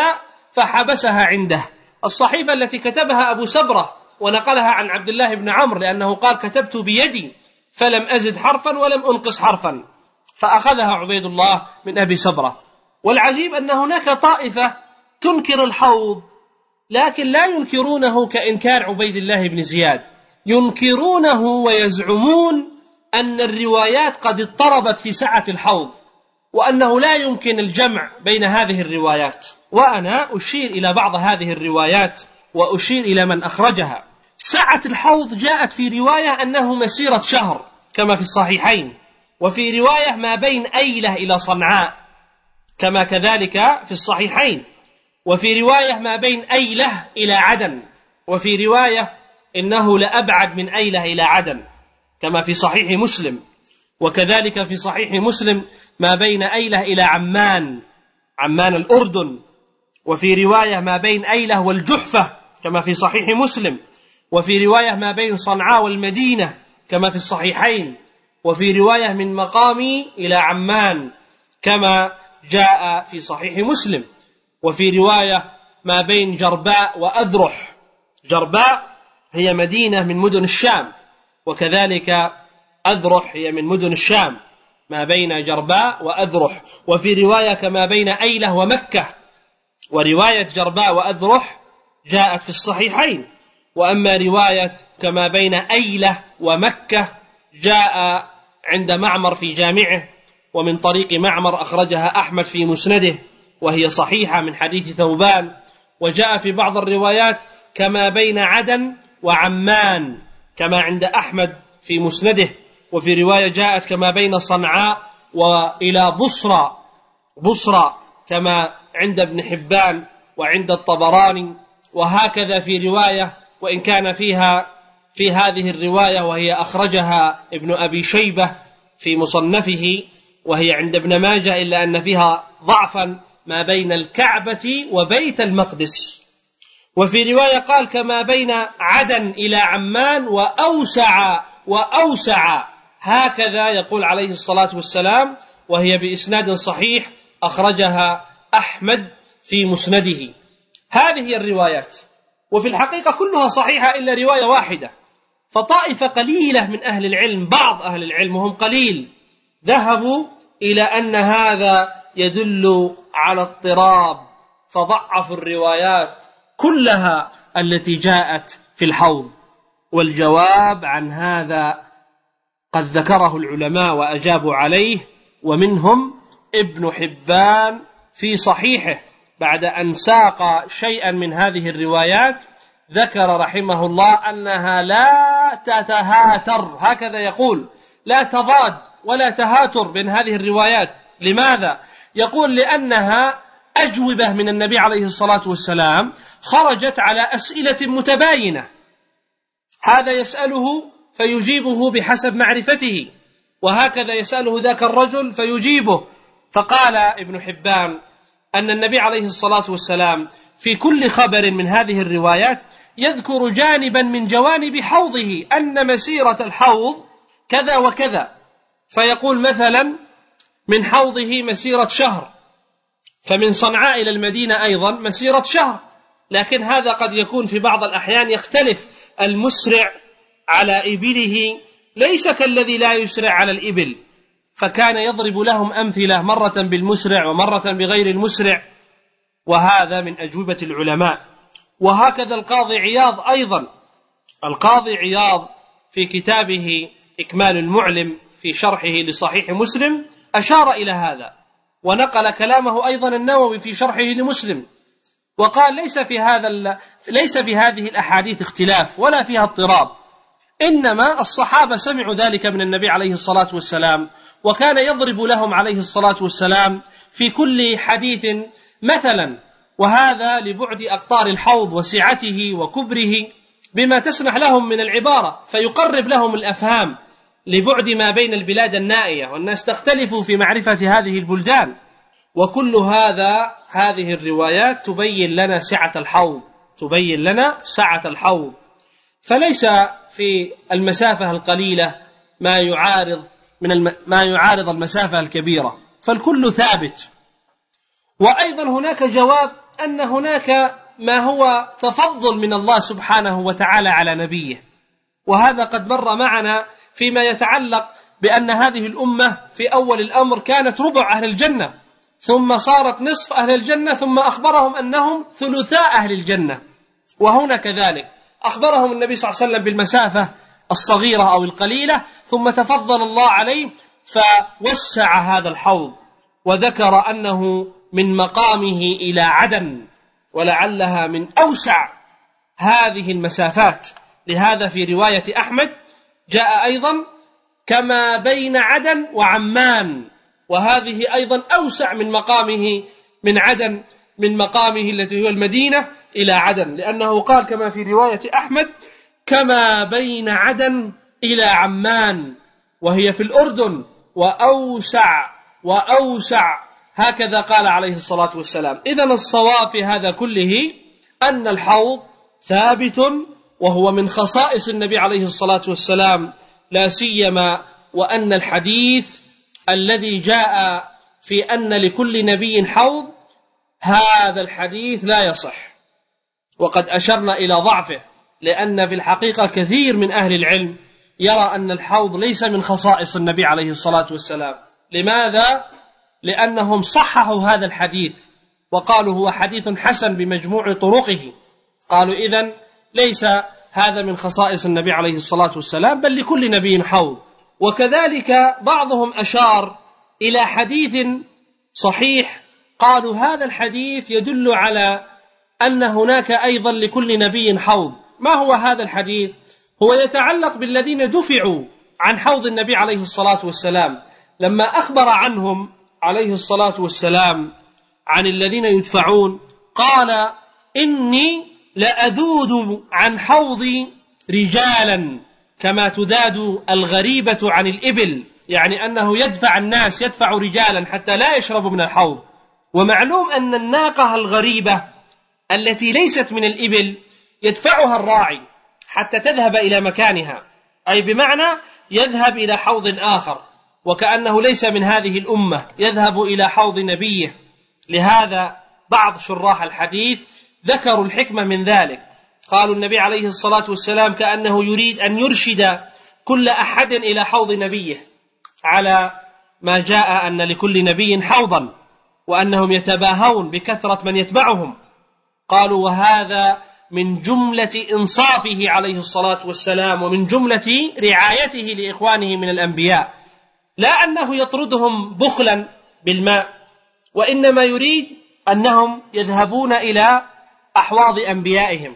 فحبسها عنده، الصحيفة التي كتبها أبو سبرة ونقلها عن عبد الله بن عمرو، لأنه قال كتبت بيدي فلم أزد حرفا ولم أنقص حرفا، فأخذها عبيد الله من أبي سبرة. والعجيب أن هناك طائفة تنكر الحوض، لكن لا ينكرونه كإنكار عبيد الله بن زياد، ينكرونه ويزعمون أن الروايات قد اضطربت في سعة الحوض، وأنه لا يمكن الجمع بين هذه الروايات. وأنا أشير إلى بعض هذه الروايات وأشير إلى من أخرجها. سعة الحوض جاءت في رواية أنه مسيرة شهر كما في الصحيحين، وفي رواية ما بين أيلة إلى صنعاء كما كذلك في الصحيحين، وفي رواية ما بين أيلة إلى عدن، وفي رواية إنه لأبعد من أيلة إلى عدن كما في صحيح مسلم، وكذلك في صحيح مسلم ما بين أيلة إلى عمان، عمان الأردن، وفي رواية ما بين أيلة والجحفة كما في صحيح مسلم، وفي رواية ما بين صنعاء والمدينة كما في الصحيحين، وفي رواية من مقامي إلى عمان كما جاء في صحيح مسلم، وفي رواية ما بين جرباء وأذرح، جرباء هي مدينة من مدن الشام، وكذلك أذرح هي من مدن الشام، ما بين جرباء وأذرح. وفي رواية كما بين أيلة ومكة، ورواية جرباء وأذرح جاءت في الصحيحين، وأما رواية كما بين أيلة ومكة جاء عند معمر في جامعه، ومن طريق معمر أخرجها أحمد في مسنده وهي صحيحة من حديث ثوبان. وجاء في بعض الروايات كما بين عدن وعمان كما عند أحمد في مسنده، وفي رواية جاءت كما بين صنعاء وإلى بصرى بصرى كما عند ابن حبان وعند الطبراني. وهكذا في رواية، وإن كان فيها في هذه الرواية وهي أخرجها ابن أبي شيبة في مصنفه وهي عند ابن ماجه، إلا أن فيها ضعفا، ما بين الكعبة وبيت المقدس. وفي رواية قال كما بين عدن إلى عمان وأوسع وأوسع، هكذا يقول عليه الصلاة والسلام، وهي بإسناد صحيح أخرجها أحمد في مسنده. هذه هي الروايات، وفي الحقيقة كلها صحيحة إلا رواية واحدة. فطائفة قليلة من أهل العلم، بعض أهل العلم وهم قليل، ذهبوا إلى أن هذا يدل على اضطراب، فضعفوا الروايات كلها التي جاءت في الحوض. والجواب عن هذا قد ذكره العلماء وأجابوا عليه، ومنهم ابن حبان في صحيحه بعد أن ساق شيئا من هذه الروايات ذكر رحمه الله أنها لا تتهاتر، هكذا يقول، لا تضاد ولا تهاتر بين هذه الروايات. لماذا؟ يقول لأنها أجوبة من النبي عليه الصلاة والسلام خرجت على أسئلة متباينة، هذا يسأله فيجيبه بحسب معرفته، وهكذا يسأله ذاك الرجل فيجيبه. فقال ابن حبان أن النبي عليه الصلاة والسلام في كل خبر من هذه الروايات يذكر جانبا من جوانب حوضه، أن مسيرة الحوض كذا وكذا، فيقول مثلا من حوضه مسيرة شهر، فمن صنعاء إلى المدينة أيضا مسيرة شهر، لكن هذا قد يكون في بعض الأحيان يختلف، المسرع على إبله ليس كالذي لا يسرع على الإبل، فكان يضرب لهم أمثلة مرة بالمسرع ومرة بغير المسرع، وهذا من أجوبة العلماء. وهكذا القاضي عياض أيضا، القاضي عياض في كتابه إكمال المعلم في شرحه لصحيح مسلم أشار إلى هذا، ونقل كلامه أيضا النووي في شرحه لمسلم، وقال ليس في هذا ليس في هذه الأحاديث اختلاف ولا فيها اضطراب، إنما الصحابة سمعوا ذلك من النبي عليه الصلاة والسلام، وكان يضرب لهم عليه الصلاة والسلام في كل حديث مثلا، وهذا لبعد أقطار الحوض وسعته وكبره بما تسمح لهم من العبارة، فيقرب لهم الأفهام لبعد ما بين البلاد النائية، والناس تختلف في معرفة هذه البلدان. وكل هذا هذه الروايات تبين لنا سعة الحوض، تبين لنا سعة الحوض، فليس في المسافة القليلة ما يعارض من الم... ما يعارض المسافة الكبيرة، فالكل ثابت. وأيضا هناك جواب أن هناك ما هو تفضل من الله سبحانه وتعالى على نبيه، وهذا قد مر معنا فيما يتعلق بأن هذه الأمة في أول الأمر كانت ربع أهل الجنة، ثم صارت نصف أهل الجنة، ثم أخبرهم أنهم ثلثاء أهل الجنة. وهنا كذلك أخبرهم النبي صلى الله عليه وسلم بالمسافة الصغيرة أو القليلة، ثم تفضل الله عليه فوسع هذا الحوض وذكر أنه من مقامه إلى عدن، ولعلها من أوسع هذه المسافات. لهذا في رواية أحمد جاء أيضا كما بين عدن وعمان، وهذه أيضا أوسع من مقامه من عدن، من مقامه التي هو المدينة إلى عدن، لأنه قال كما في رواية أحمد كما بين عدن إلى عمان، وهي في الأردن، وأوسع وأوسع، هكذا قال عليه الصلاة والسلام. إذن الصواب في هذا كله أن الحوض ثابت، وهو من خصائص النبي عليه الصلاة والسلام، لا سيما وأن الحديث الذي جاء في أن لكل نبي حوض هذا الحديث لا يصح، وقد أشرنا إلى ضعفه، لأن في الحقيقة كثير من أهل العلم يرى أن الحوض ليس من خصائص النبي عليه الصلاة والسلام. لماذا؟ لأنهم صححوا هذا الحديث وقالوا هو حديث حسن بمجموع طرقه، قالوا إذن ليس هذا من خصائص النبي عليه الصلاة والسلام، بل لكل نبي حوض. وكذلك بعضهم أشار إلى حديث صحيح، قالوا هذا الحديث يدل على أن هناك أيضا لكل نبي حوض. ما هو هذا الحديث؟ هو يتعلق بالذين دفعوا عن حوض النبي عليه الصلاة والسلام، لما أخبر عنهم عليه الصلاة والسلام عن الذين يدفعون قال إني لأذود عن حوضي رجالا كما تذاد الغريبة عن الإبل، يعني أنه يدفع الناس، يدفع رجالا حتى لا يشربوا من الحوض. ومعلوم أن الناقة الغريبة التي ليست من الإبل يدفعها الراعي حتى تذهب إلى مكانها، أي بمعنى يذهب إلى حوض آخر، وكأنه ليس من هذه الأمة، يذهب إلى حوض نبيه. لهذا بعض شراح الحديث ذكروا الحكمة من ذلك، قالوا النبي عليه الصلاة والسلام كأنه يريد أن يرشد كل أحد إلى حوض نبيه، على ما جاء أن لكل نبي حوضا، وأنهم يتباهون بكثرة من يتبعهم. قالوا وهذا من جملة إنصافه عليه الصلاة والسلام، ومن جملة رعايته لإخوانه من الأنبياء، لا أنه يطردهم بخلا بالماء، وإنما يريد أنهم يذهبون إلى أحواض أنبيائهم.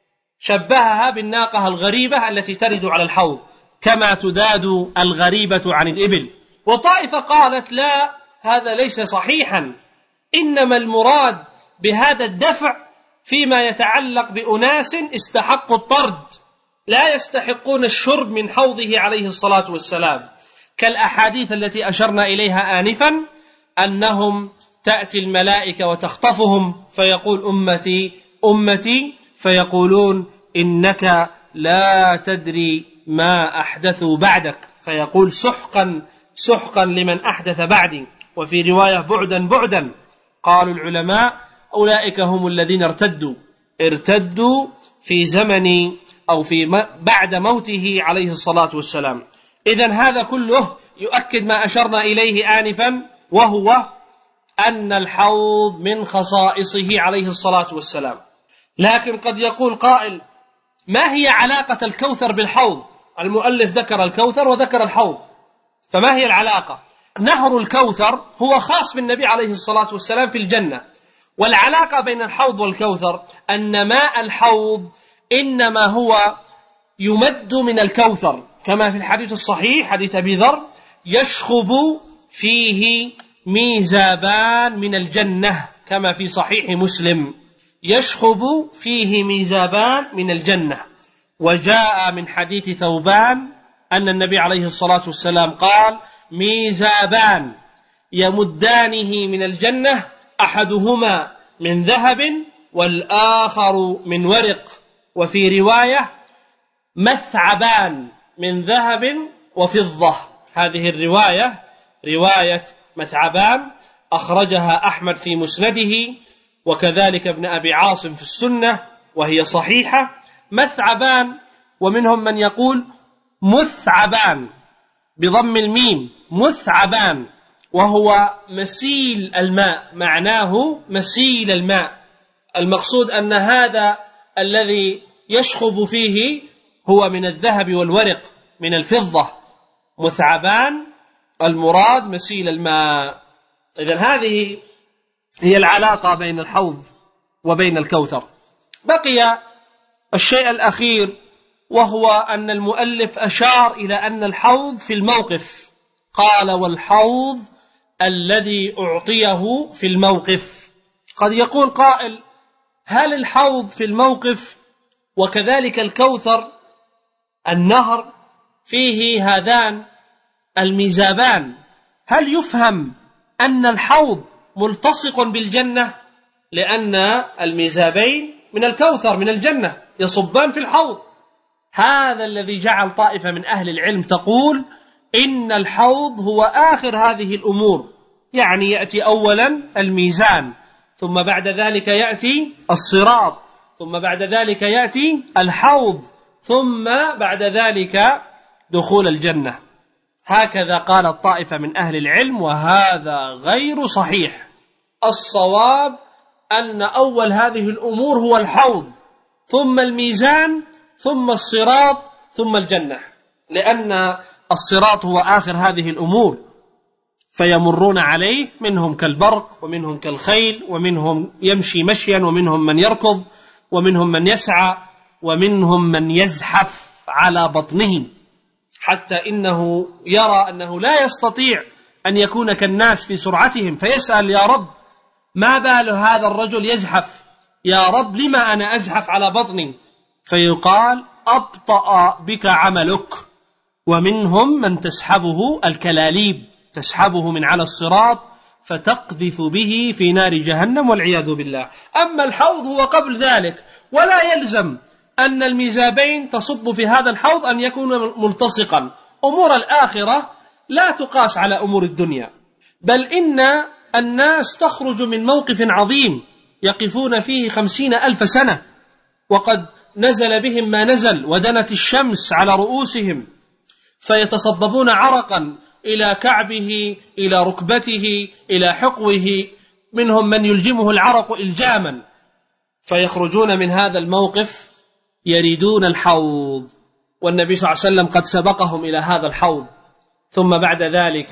شبهها بالناقة الغريبة التي ترد على الحوض كما تذاد الغريبة عن الإبل. وطائفة قالت لا، هذا ليس صحيحا، إنما المراد بهذا الدفع فيما يتعلق بأناس استحقوا الطرد، لا يستحقون الشرب من حوضه عليه الصلاة والسلام، كالأحاديث التي أشرنا إليها آنفا، أنهم تأتي الملائكة وتخطفهم فيقول أمتي أمتي، فيقولون إنك لا تدري ما أحدثوا بعدك، فيقول سحقا سحقا لمن أحدث بعدي، وفي رواية بعدا بعدا. قالوا العلماء أولئك هم الذين ارتدوا ارتدوا في زمن أو في بعد موته عليه الصلاة والسلام. إذن هذا كله يؤكد ما أشرنا إليه آنفا، وهو أن الحوض من خصائصه عليه الصلاة والسلام. لكن قد يقول قائل ما هي علاقة الكوثر بالحوض؟ المؤلف ذكر الكوثر وذكر الحوض، فما هي العلاقة؟ نهر الكوثر هو خاص بالنبي عليه الصلاة والسلام في الجنة، والعلاقة بين الحوض والكوثر أن ماء الحوض إنما هو يمد من الكوثر، كما في الحديث الصحيح حديث أبي ذر يشخب فيه ميزابان من الجنة، كما في صحيح مسلم يشخب فيه ميزابان من الجنة. وجاء من حديث ثوبان أن النبي عليه الصلاة والسلام قال ميزابان يمدانه من الجنة، أحدهما من ذهب والآخر من ورق، وفي رواية مثعبان من ذهب وفضة. هذه الرواية رواية مثعبان أخرجها أحمد في مسنده، وكذلك ابن أبي عاصم في السنة، وهي صحيحة. مثعبان، ومنهم من يقول مثعبان بضم الميم، مثعبان، وهو مسيل الماء، معناه مسيل الماء. المقصود أن هذا الذي يشخب فيه هو من الذهب والورق، من الفضة. مثعبان المراد مسيل الماء. إذن هذه هي العلاقة بين الحوض وبين الكوثر. بقي الشيء الأخير، وهو أن المؤلف أشار إلى أن الحوض في الموقف، قال والحوض الذي أعطيه في الموقف. قد يقول قائل: هل الحوض في الموقف وكذلك الكوثر النهر فيه هذان الميزابان، هل يفهم أن الحوض ملتصق بالجنة؟ لأن الميزابين من الكوثر من الجنة يصبان في الحوض. هذا الذي جعل طائفة من أهل العلم تقول إن الحوض هو آخر هذه الأمور، يعني يأتي أولا الميزان، ثم بعد ذلك يأتي الصراط، ثم بعد ذلك يأتي الحوض، ثم بعد ذلك دخول الجنة. هكذا قال الطائفة من أهل العلم، وهذا غير صحيح. الصواب أن أول هذه الأمور هو الحوض، ثم الميزان، ثم الصراط، ثم الجنة، لأن الصراط هو آخر هذه الأمور، فيمرون عليه منهم كالبرق، ومنهم كالخيل، ومنهم يمشي مشيا، ومنهم من يركض، ومنهم من يسعى، ومنهم من يزحف على بطنه، حتى إنه يرى أنه لا يستطيع أن يكون كالناس في سرعتهم، فيسأل: يا رب ما بال هذا الرجل يزحف؟ يا رب لما أنا أزحف على بطني؟ فيقال: أبطأ بك عملك. ومنهم من تسحبه الكلاليب، تسحبه من على الصراط فتقذف به في نار جهنم والعياذ بالله. أما الحوض هو قبل ذلك، ولا يلزم أن الميزابين تصب في هذا الحوض أن يكون ملتصقا. أمور الآخرة لا تقاس على أمور الدنيا، بل إن الناس تخرج من موقف عظيم يقفون فيه خمسين ألف سنة، وقد نزل بهم ما نزل، ودنت الشمس على رؤوسهم، فيتصببون عرقا إلى كعبه، إلى ركبته، إلى حقوه، منهم من يلجمه العرق إلجاما، فيخرجون من هذا الموقف يريدون الحوض، والنبي صلى الله عليه وسلم قد سبقهم إلى هذا الحوض. ثم بعد ذلك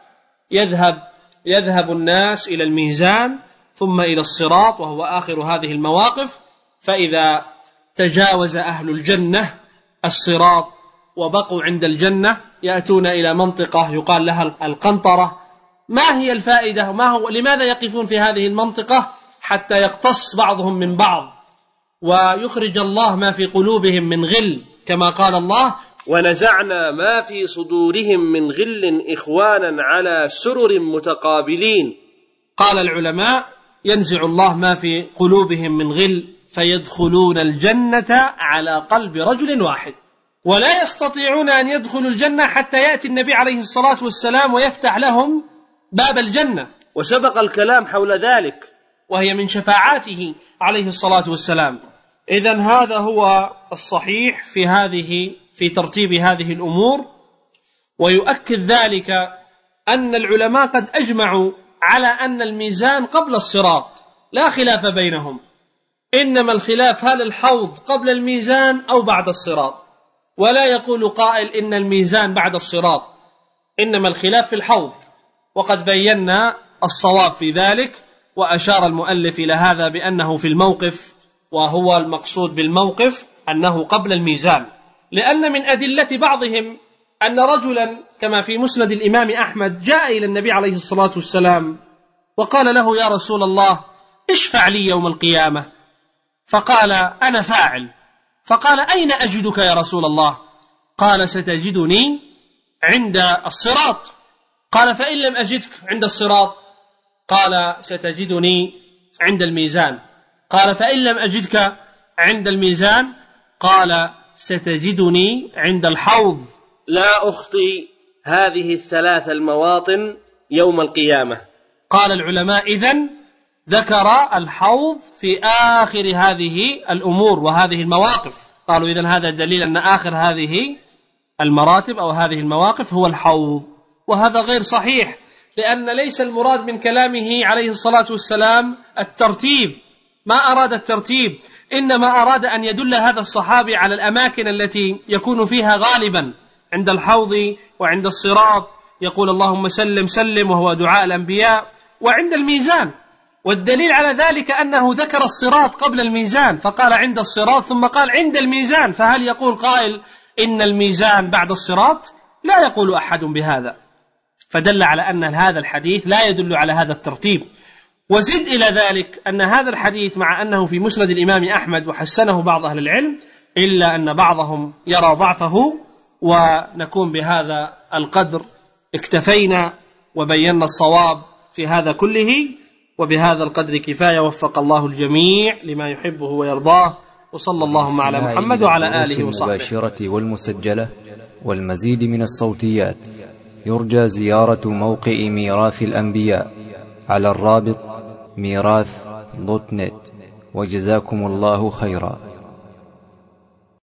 يذهب يذهب الناس إلى الميزان، ثم إلى الصراط، وهو آخر هذه المواقف. فإذا تجاوز أهل الجنة الصراط وبقوا عند الجنة، يأتون إلى منطقة يقال لها القنطرة. ما هي الفائدة؟ ما هو لماذا يقفون في هذه المنطقة؟ حتى يقتص بعضهم من بعض، ويخرج الله ما في قلوبهم من غل، كما قال الله: ونزعنا ما في صدورهم من غل إخوانا على سرر متقابلين. قال العلماء: ينزع الله ما في قلوبهم من غل فيدخلون الجنة على قلب رجل واحد، ولا يستطيعون أن يدخلوا الجنة حتى يأتي النبي عليه الصلاة والسلام ويفتح لهم باب الجنة، وسبق الكلام حول ذلك، وهي من شفاعاته عليه الصلاة والسلام. إذن هذا هو الصحيح في هذه في ترتيب هذه الأمور. ويؤكد ذلك أن العلماء قد أجمعوا على أن الميزان قبل الصراط، لا خلاف بينهم، إنما الخلاف هل الحوض قبل الميزان أو بعد الصراط. ولا يقول قائل إن الميزان بعد الصراط، إنما الخلاف في الحوض، وقد بينا الصواب في ذلك. وأشار المؤلف إلى هذا بأنه في الموقف، وهو المقصود بالموقف أنه قبل الميزان، لأن من أدلة بعضهم أن رجلا كما في مسند الإمام أحمد جاء إلى النبي عليه الصلاة والسلام وقال له: يا رسول الله اشفع لي يوم القيامة. فقال: أنا فاعل. فقال: أين أجدك يا رسول الله؟ قال: ستجدني عند الصراط. قال: فإن لم أجدك عند الصراط؟ قال: ستجدني عند الميزان. قال: فإن لم أجدك عند الميزان؟ قال: ستجدني عند الحوض لا أخطي هذه الثلاث المواطن يوم القيامة. قال العلماء إذن ذكر الحوض في آخر هذه الأمور وهذه المواقف. قالوا إذن هذا دليل أن آخر هذه المراتب أو هذه المواقف هو الحوض، وهذا غير صحيح، لأن ليس المراد من كلامه عليه الصلاة والسلام الترتيب، ما أراد الترتيب، إنما أراد أن يدل هذا الصحابي على الأماكن التي يكون فيها غالبا عند الحوض وعند الصراط، يقول اللهم سلم سلم وهو دعاء الأنبياء، وعند الميزان. والدليل على ذلك أنه ذكر الصراط قبل الميزان، فقال عند الصراط ثم قال عند الميزان. فهل يقول قائل إن الميزان بعد الصراط؟ لا يقول أحد بهذا، فدل على أن هذا الحديث لا يدل على هذا الترتيب. وزد إلى ذلك أن هذا الحديث مع أنه في مسند الإمام أحمد وحسنه بعض أهل العلم، إلا أن بعضهم يرى ضعفه. ونكون بهذا القدر اكتفينا وبينا الصواب في هذا كله، وبهذا القدر كفاية. وفق الله الجميع لما يحبه ويرضاه، وصلى اللهم على محمد وعلى آله وصحبه. المباشرة والمسجلة والمزيد من الصوتيات يرجى زيارة موقع ميراث الأنبياء على الرابط ميراث دوت نت. وجزاكم الله خيرا.